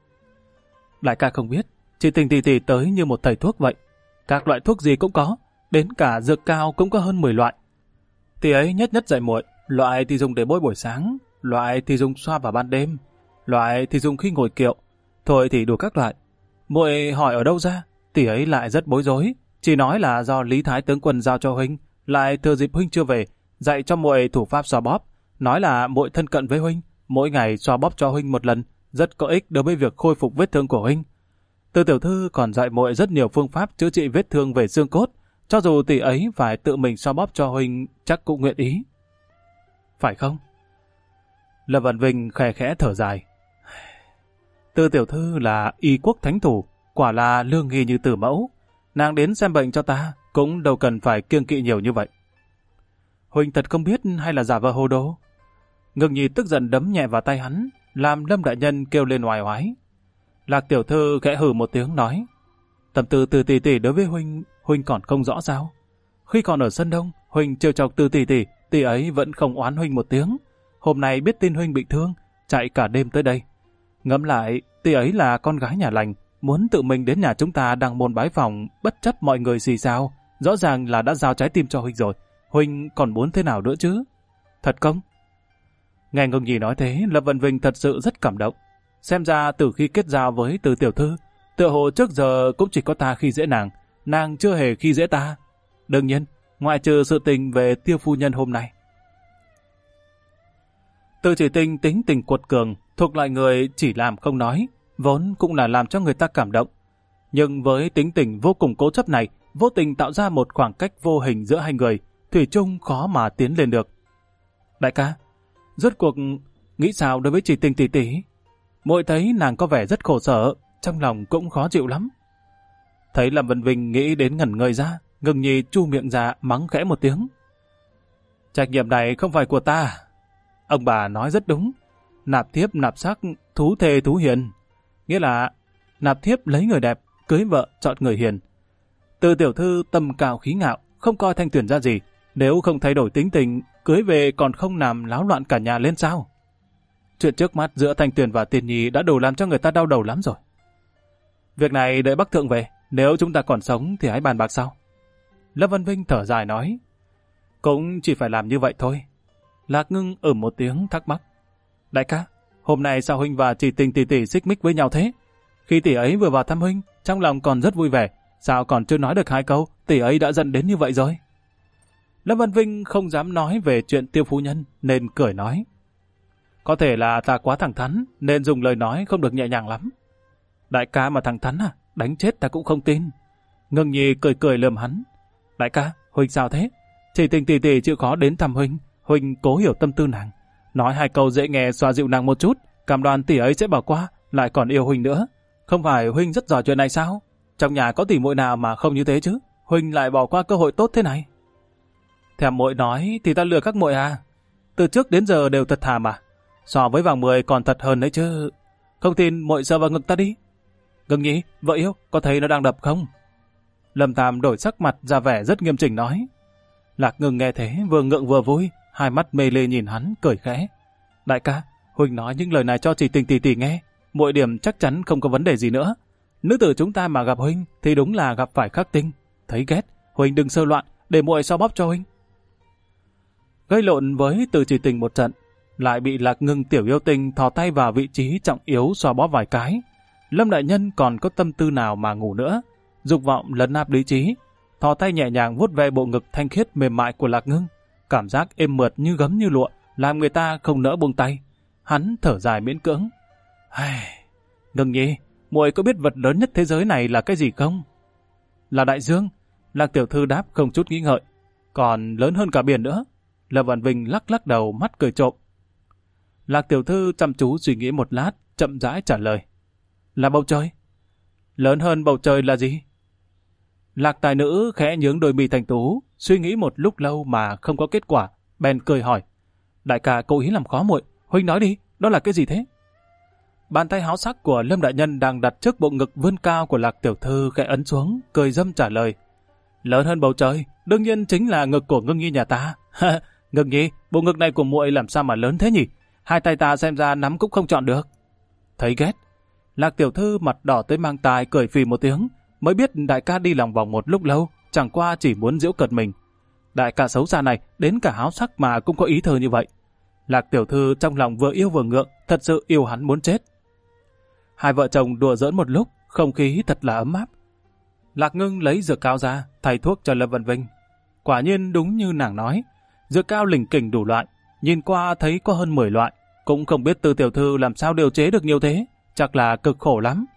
Đại ca không biết, Chỉ Tình tỷ tới như một thầy thuốc vậy. Các loại thuốc gì cũng có, đến cả dược cao cũng có hơn 10 loại. Tỷ ấy nhất dạy muội, loại thì dùng để bôi buổi sáng, loại thì dùng xoa vào ban đêm, loại thì dùng khi ngồi kiệu, thôi thì đủ các loại. Muội hỏi ở đâu ra, tỷ ấy lại rất bối rối, chỉ nói là do Lý Thái tướng quân giao cho huynh, lại thừa dịp huynh chưa về, dạy cho muội thủ pháp xoa bóp, nói là muội thân cận với huynh, mỗi ngày xoa bóp cho huynh một lần, rất có ích đối với việc khôi phục vết thương của huynh. Từ tiểu thư còn dạy muội rất nhiều phương pháp chữa trị vết thương về xương cốt, cho dù tỷ ấy phải tự mình xoa bóp cho huynh chắc cũng nguyện ý. Phải không? Lâm Văn Vinh khẽ khẽ thở dài. Từ tiểu thư là y quốc thánh thủ, quả là lương nghi như tử mẫu. Nàng đến xem bệnh cho ta, cũng đâu cần phải kiêng kỵ nhiều như vậy. Huynh thật không biết hay là giả vờ hồ đồ? Ngưng Nhi tức giận đấm nhẹ vào tay hắn, làm Lâm đại nhân kêu lên oai oái. Lạc tiểu thư khẽ hừ một tiếng nói. Tâm tư Từ tỷ đối với huynh còn không rõ sao? Khi còn ở sân đông, huynh trêu chọc Từ tỷ ấy vẫn không oán huynh một tiếng. Hôm nay biết tin huynh bị thương, chạy cả đêm tới đây. Ngẫm lại, tỷ ấy là con gái nhà lành, muốn tự mình đến nhà chúng ta đăng môn bái phòng, bất chấp mọi người xì xào, rõ ràng là đã giao trái tim cho huynh rồi. Huynh còn muốn thế nào nữa chứ? Thật không? Nghe Ngưng Nhi nói thế, Lâm Vân Vinh thật sự rất cảm động. Xem ra từ khi kết giao với Từ tiểu thư, tựa hồ trước giờ cũng chỉ có ta khi dễ nàng chưa hề khi dễ ta. Đương nhiên, ngoại trừ sự tình về Tiêu phu nhân hôm nay. Từ Chỉ Tinh tính tình cuột cường, thuộc loại người chỉ làm không nói, vốn cũng là làm cho người ta cảm động. Nhưng với tính tình vô cùng cố chấp này, vô tình tạo ra một khoảng cách vô hình giữa hai người, thủy chung khó mà tiến lên được. Đại ca, rốt cuộc nghĩ sao đối với Chỉ Tinh tỷ tỷ? Muội thấy nàng có vẻ rất khổ sở, trong lòng cũng khó chịu lắm. Thấy Lâm Vân Vinh nghĩ đến ngẩn người ra, Ngưng Nhi chu miệng ra mắng khẽ một tiếng. Trách nhiệm này không phải của ta. Ông bà nói rất đúng. Nạp thiếp nạp sắc, thú thê thú hiền. Nghĩa là nạp thiếp lấy người đẹp, cưới vợ chọn người hiền. Từ tiểu thư tâm cao khí ngạo, không coi Thanh Tuyền ra gì. Nếu không thay đổi tính tình, cưới về còn không làm láo loạn cả nhà lên sao? Chuyện trước mắt giữa Thanh Tuyền và Tiên Nhi đã đủ làm cho người ta đau đầu lắm rồi. Việc này đợi Bắc Thượng về, nếu chúng ta còn sống thì hãy bàn bạc sau. Lâm Vân Vinh thở dài nói. Cũng chỉ phải làm như vậy thôi. Lạc Ngưng một tiếng thắc mắc. Đại ca, hôm nay sao huynh và Chỉ Tinh tỷ tỷ xích mích với nhau thế? Khi tỷ ấy vừa vào thăm huynh, trong lòng còn rất vui vẻ. Sao còn chưa nói được 2 câu, tỷ ấy đã giận đến như vậy rồi? Lâm Vân Vinh không dám nói về chuyện Tiêu phu nhân, nên cười nói. Có thể là ta quá thẳng thắn, nên dùng lời nói không được nhẹ nhàng lắm. Đại ca mà thẳng thắn à? Đánh chết ta cũng không tin. Ngưng Nhi cười cười lườm hắn. Đại ca, huynh sao thế? Chỉ Tinh tỷ tỷ chịu khó đến thăm huynh, huynh cố hiểu tâm tư nàng. Nói 2 câu dễ nghe xoa dịu nàng một chút, cam đoan tỷ ấy sẽ bỏ qua, lại còn yêu huynh nữa. Không phải huynh rất giỏi chuyện này sao? Trong nhà có tỷ muội nào mà không như thế chứ? Huynh lại bỏ qua cơ hội tốt thế này. Thèm muội nói thì ta lừa các muội à? Từ trước đến giờ đều thật thà mà. So với vàng 10 còn thật hơn đấy chứ. Không tin muội sờ vào ngực ta đi. Ngưng Nhi, vợ yêu, có thấy nó đang đập không? Lâm Tam đổi sắc mặt ra vẻ rất nghiêm chỉnh nói. Lạc Ngưng nghe thế vừa ngượng vừa vui, 2 mắt mê lê nhìn hắn cười khẽ. Đại ca, huynh nói những lời này cho Chỉ Tinh tỷ tỷ nghe, muội điểm chắc chắn không có vấn đề gì nữa. Nữ tử chúng ta mà gặp huynh thì đúng là gặp phải khắc tinh. Thấy ghét, huynh đừng sơ loạn, để muội so bóp cho huynh. Gây lộn với Từ Chỉ Tinh một trận, lại bị Lạc Ngưng tiểu yêu tinh thò tay vào vị trí trọng yếu xoa bóp vài cái. Lâm đại nhân còn có tâm tư nào mà ngủ nữa, dục vọng lấn áp lý trí, thò tay nhẹ nhàng vuốt ve bộ ngực thanh khiết mềm mại của Lạc Ngưng, cảm giác êm mượt như gấm như lụa, làm người ta không nỡ buông tay. Hắn thở dài miễn cưỡng. Ngưng Nhi, muội có biết vật lớn nhất thế giới này là cái gì không? Là đại dương. Lạc tiểu thư đáp không chút nghĩ ngợi. Còn lớn hơn cả biển nữa. Lâm Vân Vinh lắc lắc đầu, mắt cười trộm. Lạc tiểu thư chăm chú suy nghĩ một lát, chậm rãi trả lời. Là bầu trời. Lớn hơn bầu trời là gì? Lạc tài nữ khẽ nhướng đôi mi thành tú, suy nghĩ một lúc lâu mà không có kết quả, bèn cười hỏi. Đại ca cố ý làm khó muội, huynh nói đi, đó là cái gì thế? Bàn tay háo sắc của Lâm đại nhân đang đặt trước bộ ngực vươn cao của Lạc tiểu thư khẽ ấn xuống, cười dâm trả lời. Lớn hơn bầu trời, đương nhiên chính là ngực của Ngưng Nhi nhà ta. Ngưng Nhi, bộ ngực này của muội làm sao mà lớn thế nhỉ? 2 tay ta xem ra nắm cũng không chọn được. Thấy ghét. Lạc tiểu thư mặt đỏ tới mang tai cười phì một tiếng, mới biết đại ca đi lòng vòng một lúc lâu, chẳng qua chỉ muốn giễu cợt mình. Đại ca xấu xa này, đến cả háo sắc mà cũng có ý thơ như vậy. Lạc tiểu thư trong lòng vừa yêu vừa ngượng, thật sự yêu hắn muốn chết. 2 vợ chồng đùa giỡn một lúc, không khí thật là ấm áp. Lạc Ngưng lấy dược cao ra, thay thuốc cho Lâm Vân Vinh. Quả nhiên đúng như nàng nói, dược cao lỉnh kỉnh đủ loại, nhìn qua thấy có hơn 10 loại, cũng không biết Từ tiểu thư làm sao điều chế được nhiều thế, chắc là cực khổ lắm.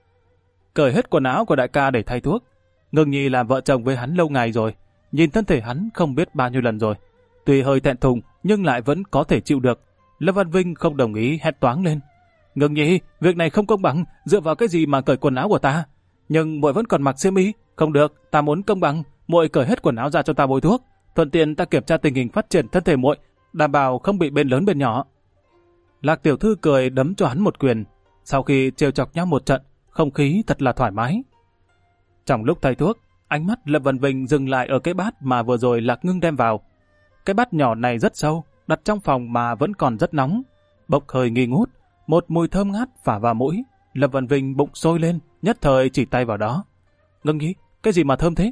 Cởi hết quần áo của đại ca để thay thuốc. Ngưng Nhi làm vợ chồng với hắn lâu ngày rồi, nhìn thân thể hắn không biết bao nhiêu lần rồi. Tuy hơi thẹn thùng nhưng lại vẫn có thể chịu được. Lâm Văn Vinh không đồng ý, hét toáng lên. Ngưng Nhi, việc này không công bằng, dựa vào cái gì mà cởi quần áo của ta? Nhưng muội vẫn còn mặc xiêm y, không được, ta muốn công bằng, muội cởi hết quần áo ra cho ta bôi thuốc, thuận tiện ta kiểm tra tình hình phát triển thân thể muội, đảm bảo không bị bên lớn bên nhỏ. Lạc tiểu thư cười đấm cho hắn một quyền. Sau khi trêu chọc nhau một trận, không khí thật là thoải mái. Trong lúc thay thuốc, ánh mắt Lâm Văn Vinh dừng lại ở cái bát mà vừa rồi Lạc Ngưng đem vào. Cái bát nhỏ này rất sâu, đặt trong phòng mà vẫn còn rất nóng, bốc hơi nghi ngút, một mùi thơm ngát phả vào mũi. Lâm Văn Vinh bụng sôi lên, nhất thời chỉ tay vào đó. Ngưng Nhi, cái gì mà thơm thế?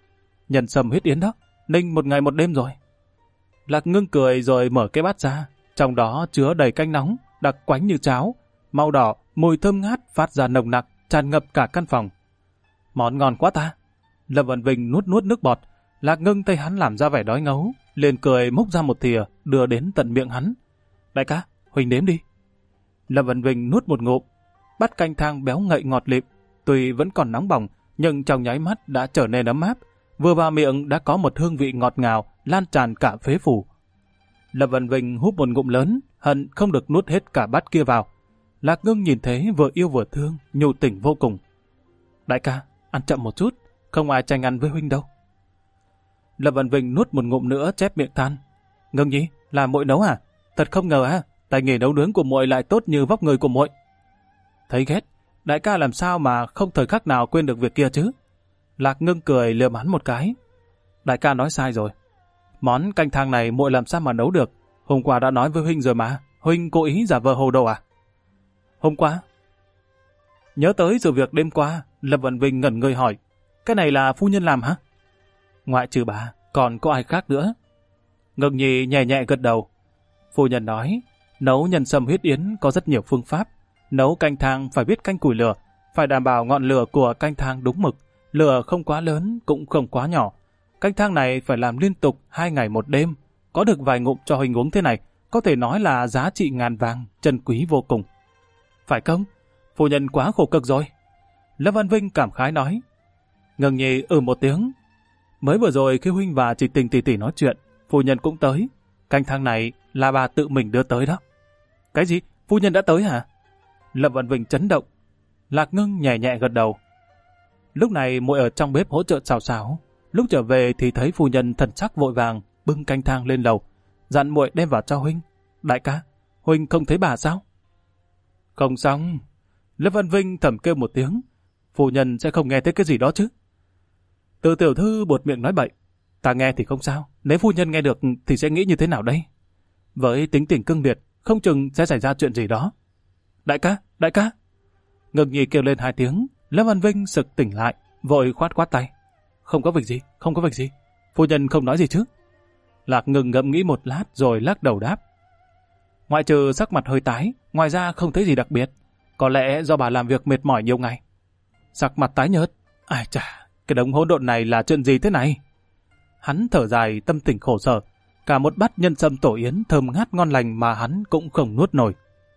Nhân sâm huyết yến đó, ninh 1 ngày 1 đêm rồi. Lạc Ngưng cười rồi mở cái bát ra, trong đó chứa đầy canh nóng, đặc quánh như cháo, màu đỏ, mùi thơm ngát phát ra nồng nặc, tràn ngập cả căn phòng. Món ngon quá ta! Lâm Văn Vinh nuốt nuốt nước bọt, Lạc Ngưng thấy hắn làm ra vẻ đói ngấu, liền cười múc ra một thìa, đưa đến tận miệng hắn. Đại ca, Huỳnh nếm đi. Lâm Văn Vinh nuốt một ngụm, bát canh thang béo ngậy ngọt lịm, tuy vẫn còn nóng bỏng, nhưng trong nháy mắt đã trở nên ấm áp, vừa vào miệng đã có một hương vị ngọt ngào lan tràn cả phế phủ. Lâm Văn Vinh húp một ngụm lớn, hận không được nuốt hết cả bát kia vào. Lạc Ngưng nhìn thấy vừa yêu vừa thương, nhu tình vô cùng. Đại ca, ăn chậm một chút, không ai tranh ăn với huynh đâu. Lâm Văn Vinh nuốt một ngụm nữa chép miệng than. Ngưng Nhi, là muội nấu à? Thật không ngờ à, tay nghề nấu nướng của muội lại tốt như vóc người của muội. Thấy ghét, đại ca làm sao mà không thời khắc nào quên được việc kia chứ? Lạc Ngưng cười lườm hắn một cái. Đại ca nói sai rồi. Món canh thang này muội làm sao mà nấu được? Hôm qua đã nói với huynh rồi mà, huynh cố ý giả vờ hồ đồ à? Hôm qua? Nhớ tới sự việc đêm qua, Lâm Văn Vinh ngẩn người hỏi, cái này là phu nhân làm hả? Ngoại trừ bà, còn có ai khác nữa? Ngưng Nhi nhẹ nhẹ gật đầu. Phu nhân nói, nấu nhân sâm huyết yến có rất nhiều phương pháp. Nấu canh thang phải biết canh củi lửa, phải đảm bảo ngọn lửa của canh thang đúng mực, lửa không quá lớn cũng không quá nhỏ. Canh thang này phải làm liên tục 2 ngày 1 đêm. Có được vài ngụm cho huynh uống thế này, có thể nói là giá trị ngàn vàng, trân quý vô cùng. Phải không? Phu nhân quá khổ cực rồi. Lâm Văn Vinh cảm khái nói. Ngưng Nhi một tiếng. Mới vừa rồi khi huynh và chị Tình tỷ tỷ nói chuyện, phu nhân cũng tới. Canh thang này là bà tự mình đưa tới đó. Cái gì? Phu nhân đã tới hả? Lâm Văn Vinh chấn động. Lạc Ngưng nhẹ nhẹ gật đầu. Lúc này muội ở trong bếp hỗ trợ xào xáo. Lúc trở về thì thấy phu nhân thần sắc vội vàng bưng canh thang lên lầu, dặn muội đem vào cho huynh. Đại ca, huynh không thấy bà sao? Không xong. Lâm Văn Vinh thầm kêu một tiếng. Phu nhân sẽ không nghe thấy cái gì đó chứ? Từ tiểu thư buột miệng nói bậy. Ta nghe thì không sao, nếu phu nhân nghe được thì sẽ nghĩ như thế nào đây? Với tính tình cương liệt, không chừng sẽ xảy ra chuyện gì đó. Đại ca, đại ca! Ngưng Nhi kêu lên 2 tiếng, Lâm Văn Vinh sực tỉnh lại, vội khoát khoát tay. Không có việc gì, không có việc gì. Phu nhân không nói gì chứ? Lạc Ngưng ngẫm nghĩ một lát rồi lắc đầu đáp. Ngoại trừ sắc mặt hơi tái, ngoài ra không thấy gì đặc biệt. Có lẽ do bà làm việc mệt mỏi nhiều ngày. Sắc mặt tái nhợt. Ai chà, cái đống hỗn độn này là chuyện gì thế này? Hắn thở dài tâm tình khổ sở. Cả một bát nhân sâm tổ yến thơm ngát ngon lành mà hắn cũng không nuốt nổi.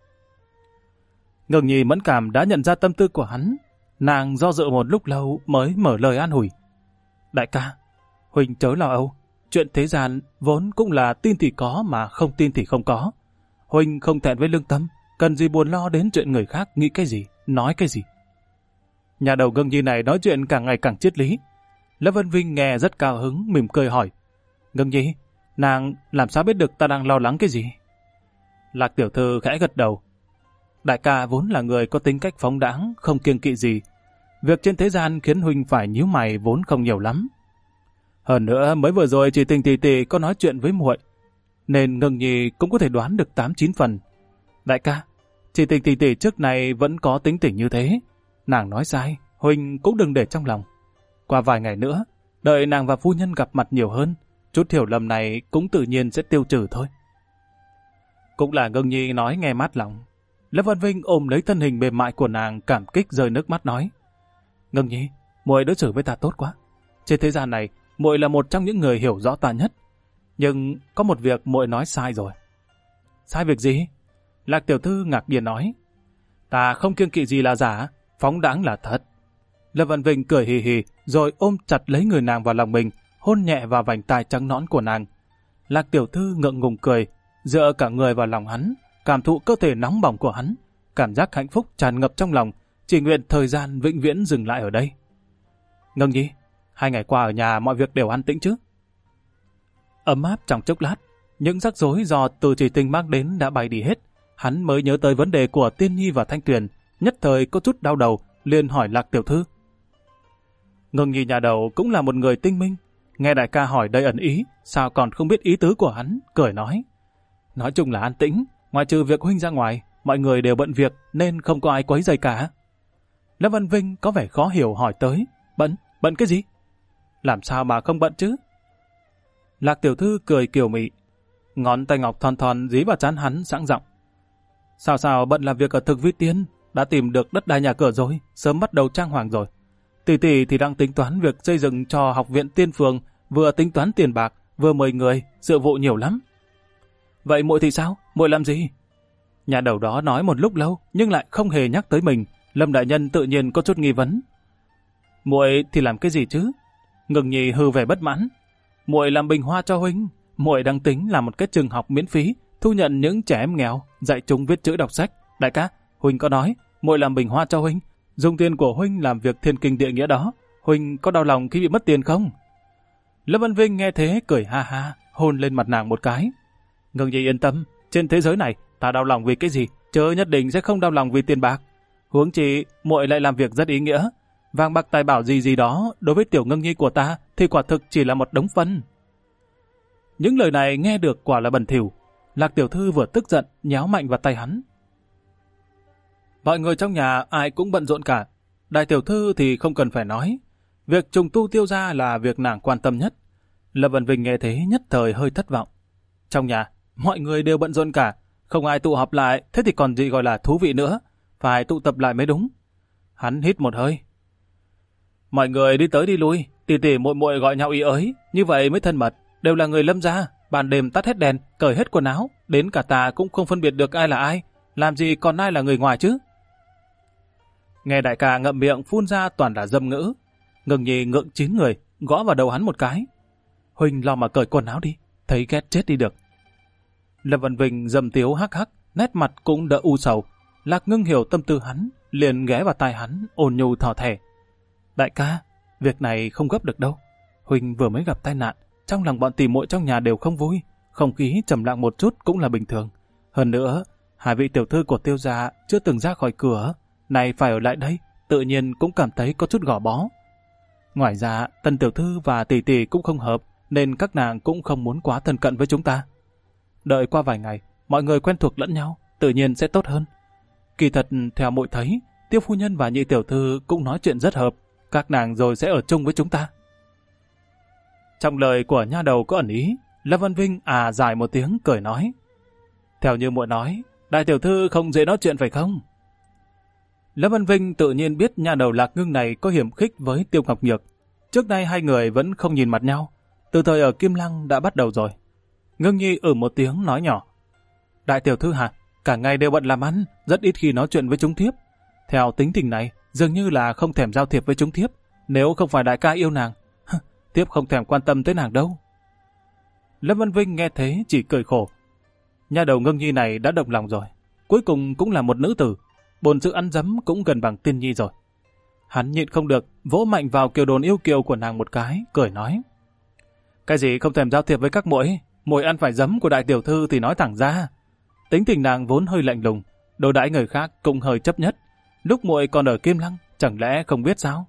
Ngưng Nhi mẫn cảm đã nhận ra tâm tư của hắn. Nàng do dự một lúc lâu mới mở lời an ủi. Đại ca, huynh chớ lo âu. Chuyện thế gian vốn cũng là tin thì có mà không tin thì không có. Huynh không thẹn với lương tâm, cần gì buồn lo đến chuyện người khác nghĩ cái gì, nói cái gì. Nhà đầu Ngưng Nhi này nói chuyện càng ngày càng triết lý. Lâm Văn Vinh nghe rất cao hứng, mỉm cười hỏi. Ngưng Nhi, nàng làm sao biết được ta đang lo lắng cái gì? Lạc tiểu thư khẽ gật đầu. Đại ca vốn là người có tính cách phóng đãng, không kiêng kỵ gì. Việc trên thế gian khiến huynh phải nhíu mày vốn không nhiều lắm. Hơn nữa mới vừa rồi chị Tình tỷ tỷ có nói chuyện với muội, nên Ngưng Nhi cũng có thể đoán được 8-9 phần. Đại ca, chị Tình tỷ tỷ trước này vẫn có tính tình như thế. Nàng nói sai, huynh cũng đừng để trong lòng. Qua vài ngày nữa, đợi nàng và phu nhân gặp mặt nhiều hơn, chút hiểu lầm này cũng tự nhiên sẽ tiêu trừ thôi. Cũng là Ngưng Nhi nói nghe mát lòng. Lâm Văn Vinh ôm lấy thân hình mềm mại của nàng, cảm kích rơi nước mắt nói. Ngưng Nhi, muội đối xử với ta tốt quá. Trên thế gian này, muội là một trong những người hiểu rõ ta nhất. Nhưng có một việc muội nói sai rồi. Sai việc gì? Lạc tiểu thư ngạc nhiên nói. Ta không kiêng kỵ gì là giả, phóng đãng là thật. Lâm Văn Vinh cười hì hì, rồi ôm chặt lấy người nàng vào lòng mình, hôn nhẹ vào vành tai trắng nõn của nàng. Lạc tiểu thư ngượng ngùng cười, dựa cả người vào lòng hắn, cảm thụ cơ thể nóng bỏng của hắn, cảm giác hạnh phúc tràn ngập trong lòng, chỉ nguyện thời gian vĩnh viễn dừng lại ở đây. Ngưng Nhi, 2 ngày qua ở nhà mọi việc đều an tĩnh chứ? Ấm áp trong chốc lát, những rắc rối do từ chỉ Tình mang đến đã bay đi hết. Hắn mới nhớ tới vấn đề của Tiên Nhi và Thanh Tuyền, nhất thời có chút đau đầu, liền hỏi Lạc tiểu thư. Ngưng Nhi nhà đầu cũng là một người tinh minh, nghe đại ca hỏi đầy ẩn ý, sao còn không biết ý tứ của hắn, cười nói. Nói chung là an tĩnh, ngoại trừ việc huynh ra ngoài, mọi người đều bận việc nên không có ai quấy rầy cả. Lâm Văn Vinh có vẻ khó hiểu hỏi tới, bận cái gì? Làm sao mà không bận chứ? Lạc tiểu thư cười kiều mị. Ngón tay ngọc thon thon dí vào trán hắn sẵn giọng. Sao bận làm việc ở Thực Vi Tiên, đã tìm được đất đai nhà cửa rồi, sớm bắt đầu trang hoàng rồi. Tỷ tỷ thì đang tính toán việc xây dựng cho học viện Tiên Phường, vừa tính toán tiền bạc, vừa mời người, sự vụ nhiều lắm. Vậy muội thì sao? Muội làm gì? Nhà đầu đó nói một lúc lâu nhưng lại không hề nhắc tới mình. Lâm đại nhân tự nhiên có chút nghi vấn. Muội thì làm cái gì chứ? Ngừng Nhi hừ vẻ bất mãn. Muội làm bình hoa cho huynh. Muội đang tính làm một cái trường học miễn phí, thu nhận những trẻ em nghèo, dạy chúng viết chữ đọc sách. Đại ca, huynh có nói muội làm bình hoa cho huynh, dùng tiền của huynh làm việc thiên kinh địa nghĩa đó. Huynh có đau lòng khi bị mất tiền không? Lâm Văn Vinh nghe thế cười ha ha, hôn lên mặt nàng một cái. Ngừng Nhi yên tâm, trên thế giới này ta đau lòng vì cái gì, chớ nhất định sẽ không đau lòng vì tiền bạc. Huống chi muội lại làm việc rất ý nghĩa. Vàng bạc tài bảo gì đó đối với tiểu Ngưng Nhi của ta thì quả thực chỉ là một đống phân. Những lời này nghe được quả là bẩn thỉu. Lạc tiểu thư vừa tức giận nháo mạnh vào tay hắn. Mọi người trong nhà ai cũng bận rộn cả. Đại tiểu thư thì không cần phải nói. Việc trùng tu Tiêu gia là việc nàng quan tâm nhất. Lâm Văn Vinh nghe thế nhất thời hơi thất vọng. Trong nhà mọi người đều bận rộn cả, không ai tụ họp lại, thế thì còn gì gọi là thú vị nữa. Phải tụ tập lại mới đúng. Hắn hít một hơi. Mọi người đi tới đi lui, tỉ tỉ muội muội gọi nhau ý ới, như vậy mới thân mật. Đều là người Lâm gia, ban đêm tắt hết đèn, cởi hết quần áo, đến cả ta cũng không phân biệt được ai là ai, làm gì còn ai là người ngoài chứ. Nghe đại ca ngậm miệng phun ra toàn là dâm ngữ. Ngừng Nhi ngượng chín người, gõ vào đầu hắn một cái. Huynh lo mà cởi quần áo đi, thấy ghét chết đi được. Lâm Văn Vinh dầm tiếu hắc hắc, nét mặt cũng đỡ u sầu. Lạc Ngưng hiểu tâm tư hắn, liền ghé vào tai hắn, ôn nhu thỏ thẻ. Đại ca, việc này không gấp được đâu. Huynh vừa mới gặp tai nạn, trong lòng bọn tỉ muội trong nhà đều không vui, không khí trầm lặng một chút cũng là bình thường. Hơn nữa, hai vị tiểu thư của Tiêu gia chưa từng ra khỏi cửa, nay phải ở lại đây, tự nhiên cũng cảm thấy có chút gò bó. Ngoài ra, Tần tiểu thư và tỷ tỷ cũng không hợp, nên các nàng cũng không muốn quá thân cận với chúng ta. Đợi qua vài ngày, mọi người quen thuộc lẫn nhau, tự nhiên sẽ tốt hơn. Kỳ thật, theo muội thấy, Tiêu phu nhân và nhị tiểu thư cũng nói chuyện rất hợp, các nàng rồi sẽ ở chung với chúng ta. Trong lời của nha đầu có ẩn ý, Lâm Văn Vinh dài một tiếng cười nói. Theo như muội nói, đại tiểu thư không dễ nói chuyện phải không? Lâm Văn Vinh tự nhiên biết nha đầu Lạc Ngưng này có hiểm khích với Tiêu Ngọc Nhược. Trước nay hai người vẫn không nhìn mặt nhau, từ thời ở Kim Lăng đã bắt đầu rồi. Ngưng Nhi một tiếng nói nhỏ. Đại tiểu thư hả? Cả ngày đều bận làm ăn, rất ít khi nói chuyện với chúng thiếp. Theo tính tình này, dường như là không thèm giao thiệp với chúng thiếp. Nếu không phải đại ca yêu nàng, thiếp không thèm quan tâm tới nàng đâu. Lâm Văn Vinh nghe thế chỉ cười khổ. Nha đầu Ngưng Nhi này đã động lòng rồi. Cuối cùng cũng là một nữ tử. Bổn sự ăn dấm cũng gần bằng Tiên Nhi rồi. Hắn nhịn không được, vỗ mạnh vào kiều đồn yêu kiều của nàng một cái, cười nói. Cái gì không thèm giao thiệp với các muội, muội ăn phải dấm của đại tiểu thư thì nói thẳng ra. Tính tình nàng vốn hơi lạnh lùng, đối đãi người khác cũng hơi chấp nhất. Lúc muội còn ở Kim Lăng, chẳng lẽ không biết sao?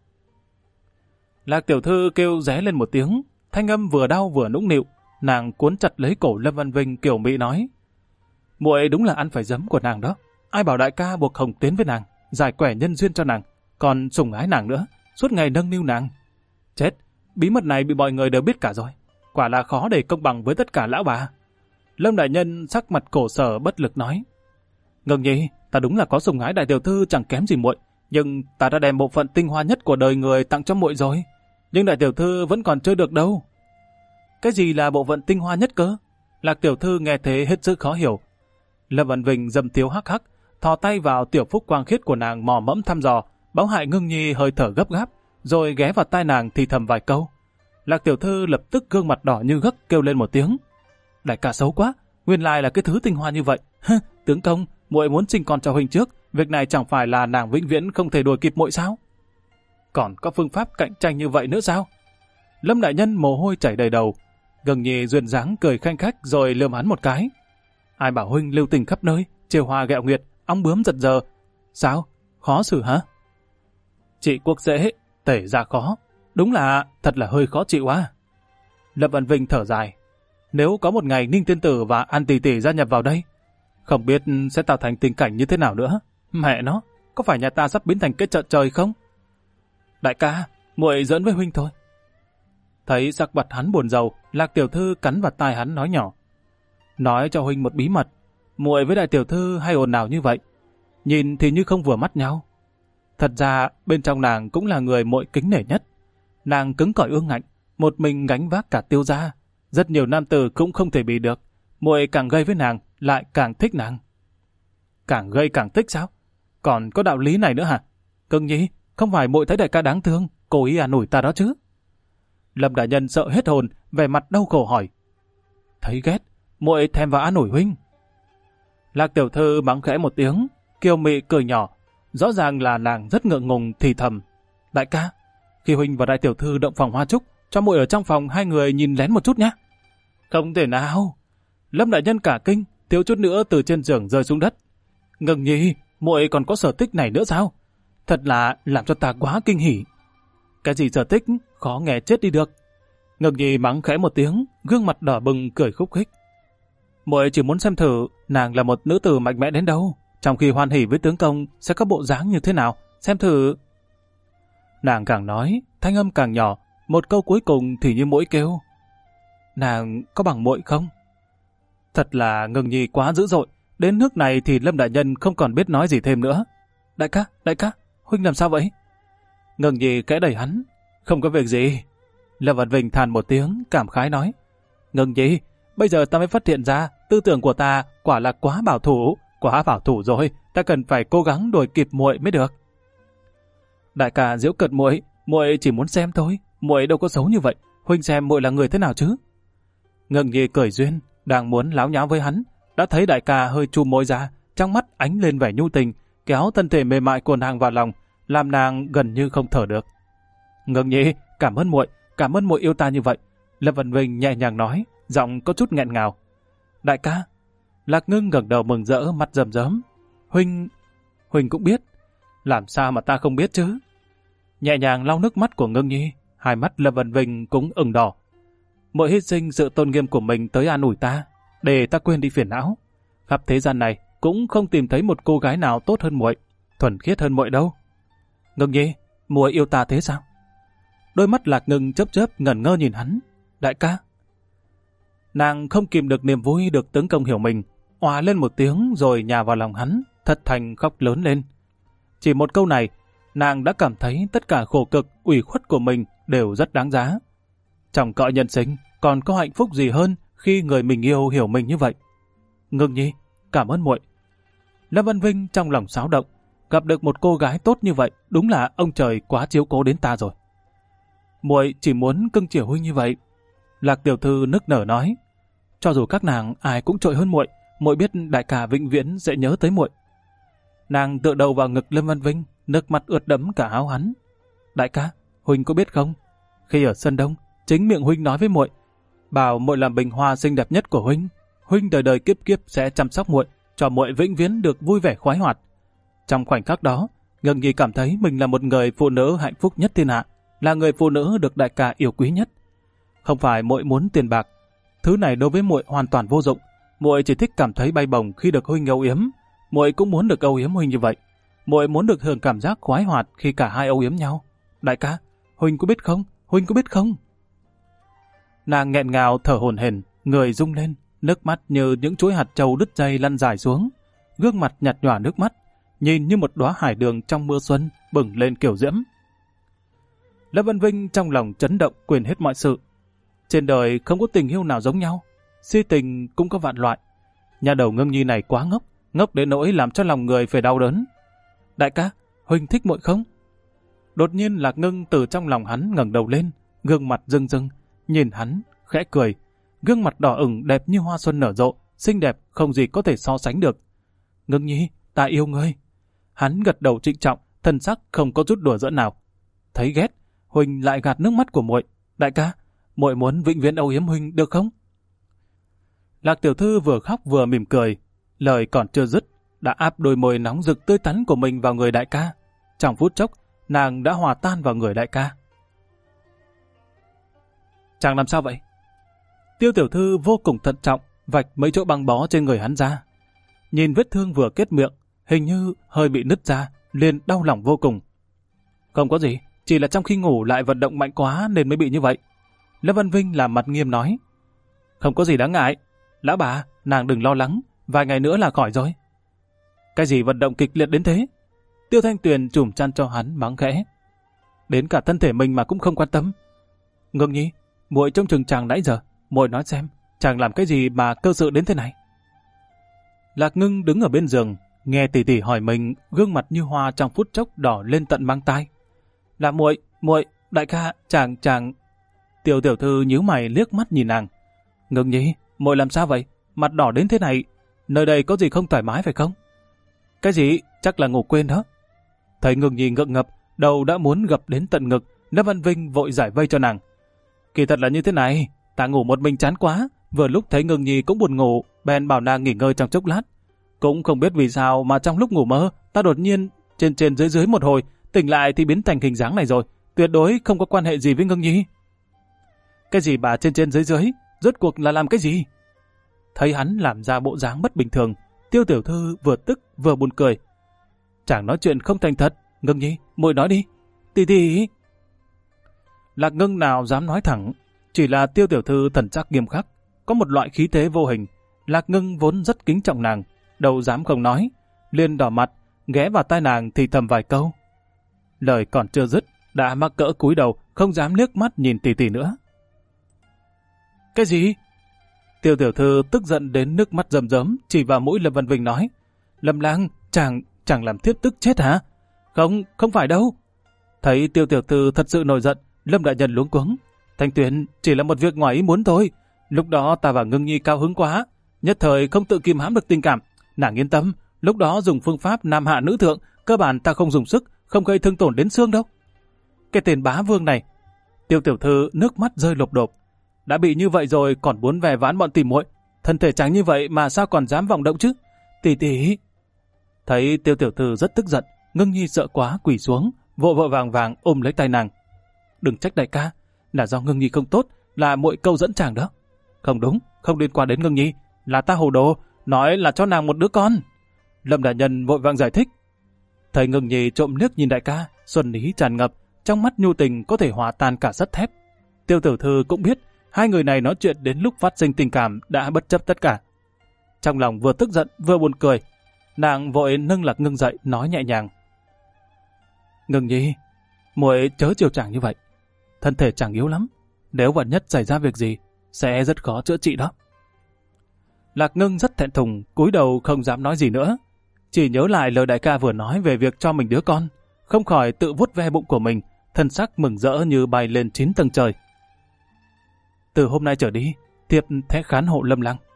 Lạc tiểu thư kêu ré lên một tiếng, thanh âm vừa đau vừa nũng nịu, nàng cuốn chặt lấy cổ Lâm Văn Vinh kiểu mỹ nói. Muội đúng là ăn phải dấm của nàng đó. Ai bảo đại ca buộc Hồng tiến với nàng, giải quẻ nhân duyên cho nàng, còn sủng ái nàng nữa, suốt ngày nâng niu nàng. Chết, bí mật này bị mọi người đều biết cả rồi. Quả là khó để công bằng với tất cả lão bà. Lâm đại nhân sắc mặt cổ sở bất lực nói. Ngưng Nhi, ta đúng là có sủng ái đại tiểu thư chẳng kém gì muội, nhưng ta đã đem bộ phận tinh hoa nhất của đời người tặng cho muội rồi. Nhưng đại tiểu thư vẫn còn chưa được đâu. Cái gì là bộ phận tinh hoa nhất cơ? Lạc tiểu thư nghe thế hết sức khó hiểu. Lâm Văn Vinh dầm tiếu hắc hắc, thò tay vào tiểu phúc quang khiết của nàng mò mẫm thăm dò, báo hại Ngưng Nhi hơi thở gấp gáp, rồi ghé vào tai nàng thì thầm vài câu. Lạc tiểu thư lập tức gương mặt đỏ như gấc kêu lên một tiếng. Đại ca xấu quá, nguyên lai là cái thứ tinh hoa như vậy. Tướng công, muội muốn sinh con cho huynh trước, việc này chẳng phải là nàng vĩnh viễn không thể đuổi kịp muội sao? Còn có phương pháp cạnh tranh như vậy nữa sao? Lâm đại nhân mồ hôi chảy đầy đầu. Ngưng Nhi duyên dáng cười khanh khách rồi lườm hắn một cái. Ai bảo huynh lưu tình khắp nơi, trêu hoa ghẹo nguyệt, ong bướm giật giờ. Sao? Khó xử hả? Chị quốc dễ, tể ra khó. Đúng là, thật là hơi khó chịu á. Lâm Văn Vinh thở dài. Nếu có một ngày Ninh Tiên Tử và An Tỷ Tỷ gia nhập vào đây, không biết sẽ tạo thành tình cảnh như thế nào nữa. Mẹ nó, có phải nhà ta sắp biến thành cái chợ trời không? Đại ca, muội giỡn với huynh thôi. Thấy sắc mặt hắn buồn rầu, Lạc tiểu thư cắn vào tai hắn nói nhỏ. Nói cho huynh một bí mật, muội với đại tiểu thư hay ồn ào như vậy, nhìn thì như không vừa mắt nhau. Thật ra bên trong nàng cũng là người muội kính nể nhất. Nàng cứng cỏi ương ngạnh, một mình gánh vác cả Tiêu gia, rất nhiều nam tử cũng không thể bị được. Muội càng gây với nàng, lại càng thích nàng. Càng gây càng thích sao? Còn có đạo lý này nữa hả? Cưng nhi, không phải muội thấy đại ca đáng thương, cố ý ủi ta đó chứ? Lâm đại nhân sợ hết hồn, vẻ mặt đau khổ hỏi. Thấy ghét, muội thèm vào ủi huynh. Lạc tiểu thư mắng khẽ một tiếng, kiều mị cười nhỏ, rõ ràng là nàng rất ngượng ngùng thì thầm. Đại ca, khi huynh và đại tiểu thư động phòng hoa trúc, cho muội ở trong phòng hai người nhìn lén một chút nhé. Không thể nào. Lâm đại nhân cả kinh, thiếu chút nữa từ trên giường rơi xuống đất. Ngừng nhi, muội còn có sở thích này nữa sao? Thật là làm cho ta quá kinh hỉ. Cái gì sở thích, khó nghe chết đi được. Ngừng nhi mắng khẽ một tiếng, gương mặt đỏ bừng cười khúc khích. Muội chỉ muốn xem thử nàng là một nữ tử mạnh mẽ đến đâu, trong khi hoan hỉ với tướng công sẽ có bộ dáng như thế nào, xem thử. Nàng càng nói, thanh âm càng nhỏ, một câu cuối cùng thì như mũi kêu. Nàng có bằng muội không? Thật là Ngừng nhi quá dữ dội, đến nước này thì Lâm đại nhân không còn biết nói gì thêm nữa. Đại ca, huynh làm sao vậy? Ngừng nhi kẽ đẩy hắn. Không có việc gì. Lâm Văn Vinh than một tiếng, cảm khái nói. Ngừng nhi, bây giờ ta mới phát hiện ra tư tưởng của ta quả là quá bảo thủ rồi, ta cần phải cố gắng đuổi kịp muội mới được. Đại ca giễu cợt muội, muội chỉ muốn xem thôi, muội đâu có xấu như vậy, huynh xem muội là người thế nào chứ? Ngừng nhi cười duyên, đang muốn láo nháo với hắn, đã thấy đại ca hơi chu môi ra, trong mắt ánh lên vẻ nhu tình, kéo thân thể mềm mại của nàng vào lòng, làm nàng gần như không thở được. Ngừng nhi, cảm ơn muội yêu ta như vậy. Lâm Văn Vinh nhẹ nhàng nói, giọng có chút nghẹn ngào. Đại ca. Lạc Ngưng ngẩng đầu mừng rỡ, mắt rơm rớm. Huynh cũng biết. Làm sao mà ta không biết chứ? Nhẹ nhàng lau nước mắt của Ngưng nhi, hai mắt Lâm Văn Vinh cũng ửng đỏ. Muội hy sinh sự tôn nghiêm của mình tới an ủi ta, để ta quên đi phiền não. Khắp thế gian này cũng không tìm thấy một cô gái nào tốt hơn muội, thuần khiết hơn muội đâu. Ngưng nhi, muội yêu ta thế sao? Đôi mắt Lạc Ngưng chớp chớp ngẩn ngơ nhìn hắn. Đại ca. Nàng không kìm được niềm vui được tướng công hiểu mình, òa lên một tiếng rồi nhào vào lòng hắn, thật thành khóc lớn lên. Chỉ một câu này, nàng đã cảm thấy tất cả khổ cực, ủy khuất của mình đều rất đáng giá. Trong cõi nhân sinh, còn có hạnh phúc gì hơn khi người mình yêu hiểu mình như vậy? Ngưng nhi, cảm ơn muội. Lâm Văn Vinh trong lòng xáo động, gặp được một cô gái tốt như vậy, đúng là ông trời quá chiếu cố đến ta rồi. Muội chỉ muốn cưng chiều huynh như vậy. Lạc tiểu thư nức nở nói, cho dù các nàng ai cũng trội hơn muội, muội biết đại ca vĩnh viễn sẽ nhớ tới muội. Nàng tựa đầu vào ngực Lâm Văn Vinh, nước mắt ướt đẫm cả áo hắn. Đại ca, huynh có biết không? Khi ở sân đông, chính miệng huynh nói với muội, bảo muội làm bình hoa xinh đẹp nhất của huynh. Huynh đời đời kiếp kiếp sẽ chăm sóc muội, cho muội vĩnh viễn được vui vẻ khoái hoạt. Trong khoảnh khắc đó, Ngưng nhi cảm thấy mình là một người phụ nữ hạnh phúc nhất thiên hạ, là người phụ nữ được đại ca yêu quý nhất. Không phải muội muốn tiền bạc, thứ này đối với muội hoàn toàn vô dụng. Muội chỉ thích cảm thấy bay bổng khi được huynh âu yếm. Muội cũng muốn được âu yếm huynh như vậy. Muội muốn được hưởng cảm giác khoái hoạt khi cả hai âu yếm nhau. Đại ca, huynh có biết không? Huynh có biết không? Nàng nghẹn ngào thở hổn hển, người rung lên, nước mắt như những chuỗi hạt châu đứt dây lăn dài xuống, gương mặt nhạt nhòa nước mắt, nhìn như một đóa hải đường trong mưa xuân bừng lên kiểu diễm. Lâm Văn Vinh trong lòng chấn động quên hết mọi sự. Trên đời không có tình yêu nào giống nhau, si tình cũng có vạn loại. Nhà đầu Ngưng nhi này quá ngốc, ngốc đến nỗi làm cho lòng người phải đau đớn. Đại ca, huynh thích muội không? Đột nhiên Lạc Ngưng từ trong lòng hắn ngẩng đầu lên, gương mặt rưng rưng, nhìn hắn, khẽ cười. Gương mặt đỏ ửng đẹp như hoa xuân nở rộ, xinh đẹp không gì có thể so sánh được. Ngưng nhi, ta yêu ngươi. Hắn gật đầu trịnh trọng, thân sắc không có chút đùa giỡn nào. Thấy ghét, huynh lại gạt nước mắt của muội. Đại ca, muội muốn vĩnh viễn âu yếm huynh được không? Lạc tiểu thư vừa khóc vừa mỉm cười, lời còn chưa dứt, đã áp đôi môi nóng rực tươi tắn của mình vào người đại ca. Trong phút chốc, nàng đã hòa tan vào người đại ca. Chàng làm sao vậy? Tiêu tiểu thư vô cùng thận trọng, vạch mấy chỗ băng bó trên người hắn ra. Nhìn vết thương vừa kết miệng, hình như hơi bị nứt ra, liền đau lòng vô cùng. Không có gì, chỉ là trong khi ngủ lại vận động mạnh quá nên mới bị như vậy. Lâm Văn Vinh làm mặt nghiêm nói. Không có gì đáng ngại. Lão bà, nàng đừng lo lắng, vài ngày nữa là khỏi rồi. Cái gì vận động kịch liệt đến thế? Tiêu Thanh Tuyền trùm chăn cho hắn mắng khẽ. Đến cả thân thể mình mà cũng không quan tâm. Ngưng Nhi, muội trông chừng chàng nãy giờ, muội nói xem, chàng làm cái gì mà cơ sự đến thế này? Lạc Ngưng đứng ở bên giường, nghe tỷ tỷ hỏi mình, gương mặt như hoa trong phút chốc đỏ lên tận mang tai. Là muội, đại ca, chàng. Tiêu tiểu thư nhíu mày liếc mắt nhìn nàng. Ngưng Nhi, muội làm sao vậy? Mặt đỏ đến thế này, nơi đây có gì không thoải mái phải không? Cái gì? Chắc là ngủ quên đó. Thấy Ngưng Nhi ngượng ngập, đầu đã muốn gập đến tận ngực, Lâm Văn Vinh vội giải vây cho nàng. Kỳ thật là như thế này, ta ngủ một mình chán quá, vừa lúc thấy Ngưng Nhi cũng buồn ngủ, bèn bảo nàng nghỉ ngơi trong chốc lát. Cũng không biết vì sao mà trong lúc ngủ mơ, ta đột nhiên trên dưới một hồi, tỉnh lại thì biến thành hình dáng này rồi, tuyệt đối không có quan hệ gì với Ngưng Nhi. Cái gì bà trên dưới, rốt cuộc là làm cái gì? Thấy hắn làm ra bộ dáng bất bình thường, Tiêu tiểu thư vừa tức vừa buồn cười. Chàng nói chuyện không thành thật, Ngưng Nhi, muội nói đi. Tỷ. Lạc Ngưng nào dám nói thẳng, chỉ là Tiêu tiểu thư thần sắc nghiêm khắc, có một loại khí thế vô hình. Lạc Ngưng vốn rất kính trọng nàng, đâu dám không nói, liền đỏ mặt, ghé vào tai nàng thì thầm vài câu. Lời còn chưa dứt, đã mắc cỡ cúi đầu, không dám liếc mắt nhìn tỷ nữa. Cái gì? Tiêu tiểu thư tức giận đến nước mắt rơm rớm, chỉ vào mũi Lâm Văn Vinh nói. Lâm lang, chàng làm thiếp tức chết hả? Không phải đâu. Thấy Tiêu tiểu thư thật sự nổi giận, Lâm đại nhân luống cuống. Thanh Tuyền, chỉ là một việc ngoài ý muốn thôi. Lúc đó ta và Ngưng Nhi cao hứng quá, nhất thời không tự kìm hãm được tình cảm. Nàng yên tâm, lúc đó dùng phương pháp nam hạ nữ thượng, cơ bản ta không dùng sức, không gây thương tổn đến xương đâu. Cái tên bá vương này. Tiêu tiểu thư nước mắt rơi lộp đột. Đã bị như vậy rồi còn muốn về vãn bọn tìm muội, thân thể trắng như vậy mà sao còn dám vọng động chứ? Tỷ. Thấy Tiêu tiểu thư rất tức giận, Ngưng Nhi sợ quá quỳ xuống, vội vàng ôm lấy tay nàng. Đừng trách đại ca, là do Ngưng Nhi không tốt, là muội câu dẫn chàng đó. Không đúng, không liên quan đến Ngưng Nhi, là ta hồ đồ, nói là cho nàng một đứa con. Lâm đại nhân vội vàng giải thích. Thấy Ngưng Nhi trộm liếc nhìn đại ca, xuân ý tràn ngập, trong mắt nhu tình có thể hòa tan cả sắt thép. Tiêu tiểu thư cũng biết hai người này nói chuyện đến lúc phát sinh tình cảm đã bất chấp tất cả. Trong lòng vừa tức giận vừa buồn cười, nàng vội nâng Lạc Ngưng dậy nói nhẹ nhàng. Ngưng Nhi, muội chớ chiều chàng như vậy. Thân thể chàng yếu lắm, nếu vạn nhất xảy ra việc gì sẽ rất khó chữa trị đó. Lạc Ngưng rất thẹn thùng, cúi đầu không dám nói gì nữa, chỉ nhớ lại lời đại ca vừa nói về việc cho mình đứa con, không khỏi tự vuốt ve bụng của mình, thân sắc mừng rỡ như bay lên 9 tầng trời. Từ hôm nay trở đi, thiếp sẽ khán hộ Lâm lang.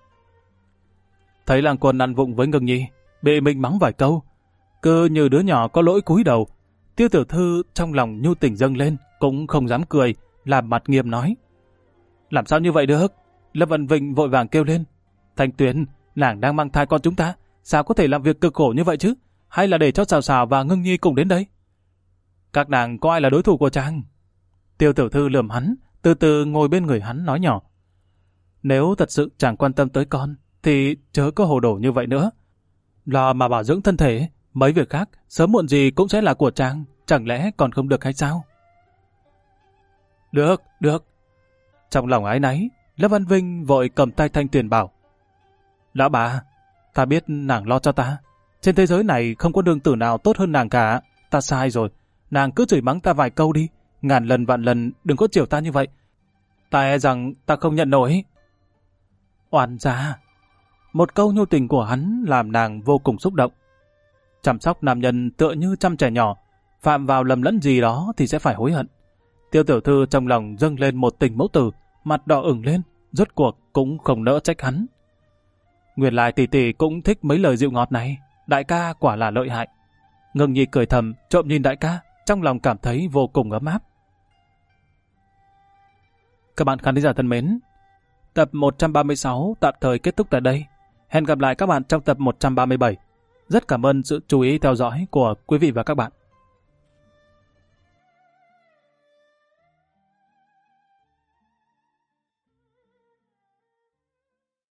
Thấy Lang Quân ăn vụng với Ngưng Nhi, bị mình mắng vài câu, cứ như đứa nhỏ có lỗi cúi đầu. Tiêu tiểu thư trong lòng nhu tình dâng lên, cũng không dám cười, làm mặt nghiêm nói. Làm sao như vậy được? Lâm Văn Vinh vội vàng kêu lên. Thanh Tuyền, nàng đang mang thai con chúng ta, sao có thể làm việc cực khổ như vậy chứ? Hay là để cho Sào Sào và Ngưng Nhi cùng đến đây? Các nàng có ai là đối thủ của chàng? Tiêu tiểu thư lườm hắn, từ từ ngồi bên người hắn nói nhỏ. Nếu thật sự chàng quan tâm tới con, thì chớ có hồ đồ như vậy nữa. Lo mà bảo dưỡng thân thể, mấy việc khác sớm muộn gì cũng sẽ là của chàng, chẳng lẽ còn không được hay sao? Được. Trong lòng ái náy, Lâm Văn Vinh vội cầm tay Thanh Tuyền bảo. Lão bà, ta biết nàng lo cho ta. Trên thế giới này không có đương tử nào tốt hơn nàng cả. Ta sai rồi, nàng cứ chửi mắng ta vài câu đi. Ngàn lần vạn lần đừng có chiều ta như vậy. Ta e rằng ta không nhận nổi. Oan gia. Một câu nhu tình của hắn làm nàng vô cùng xúc động. Chăm sóc nam nhân tựa như chăm trẻ nhỏ, phạm vào lầm lẫn gì đó thì sẽ phải hối hận. Tiêu tiểu thư trong lòng dâng lên một tình mẫu tử, mặt đỏ ửng lên, rốt cuộc cũng không nỡ trách hắn. Nguyên lại tỷ cũng thích mấy lời dịu ngọt này, đại ca quả là lợi hại. Ngưng Nhi cười thầm, trộm nhìn đại ca, trong lòng cảm thấy vô cùng ấm áp. Các bạn khán giả thân mến, tập 136 tạm thời kết thúc tại đây. Hẹn gặp lại các bạn trong tập 137. Rất cảm ơn sự chú ý theo dõi của quý vị và các bạn.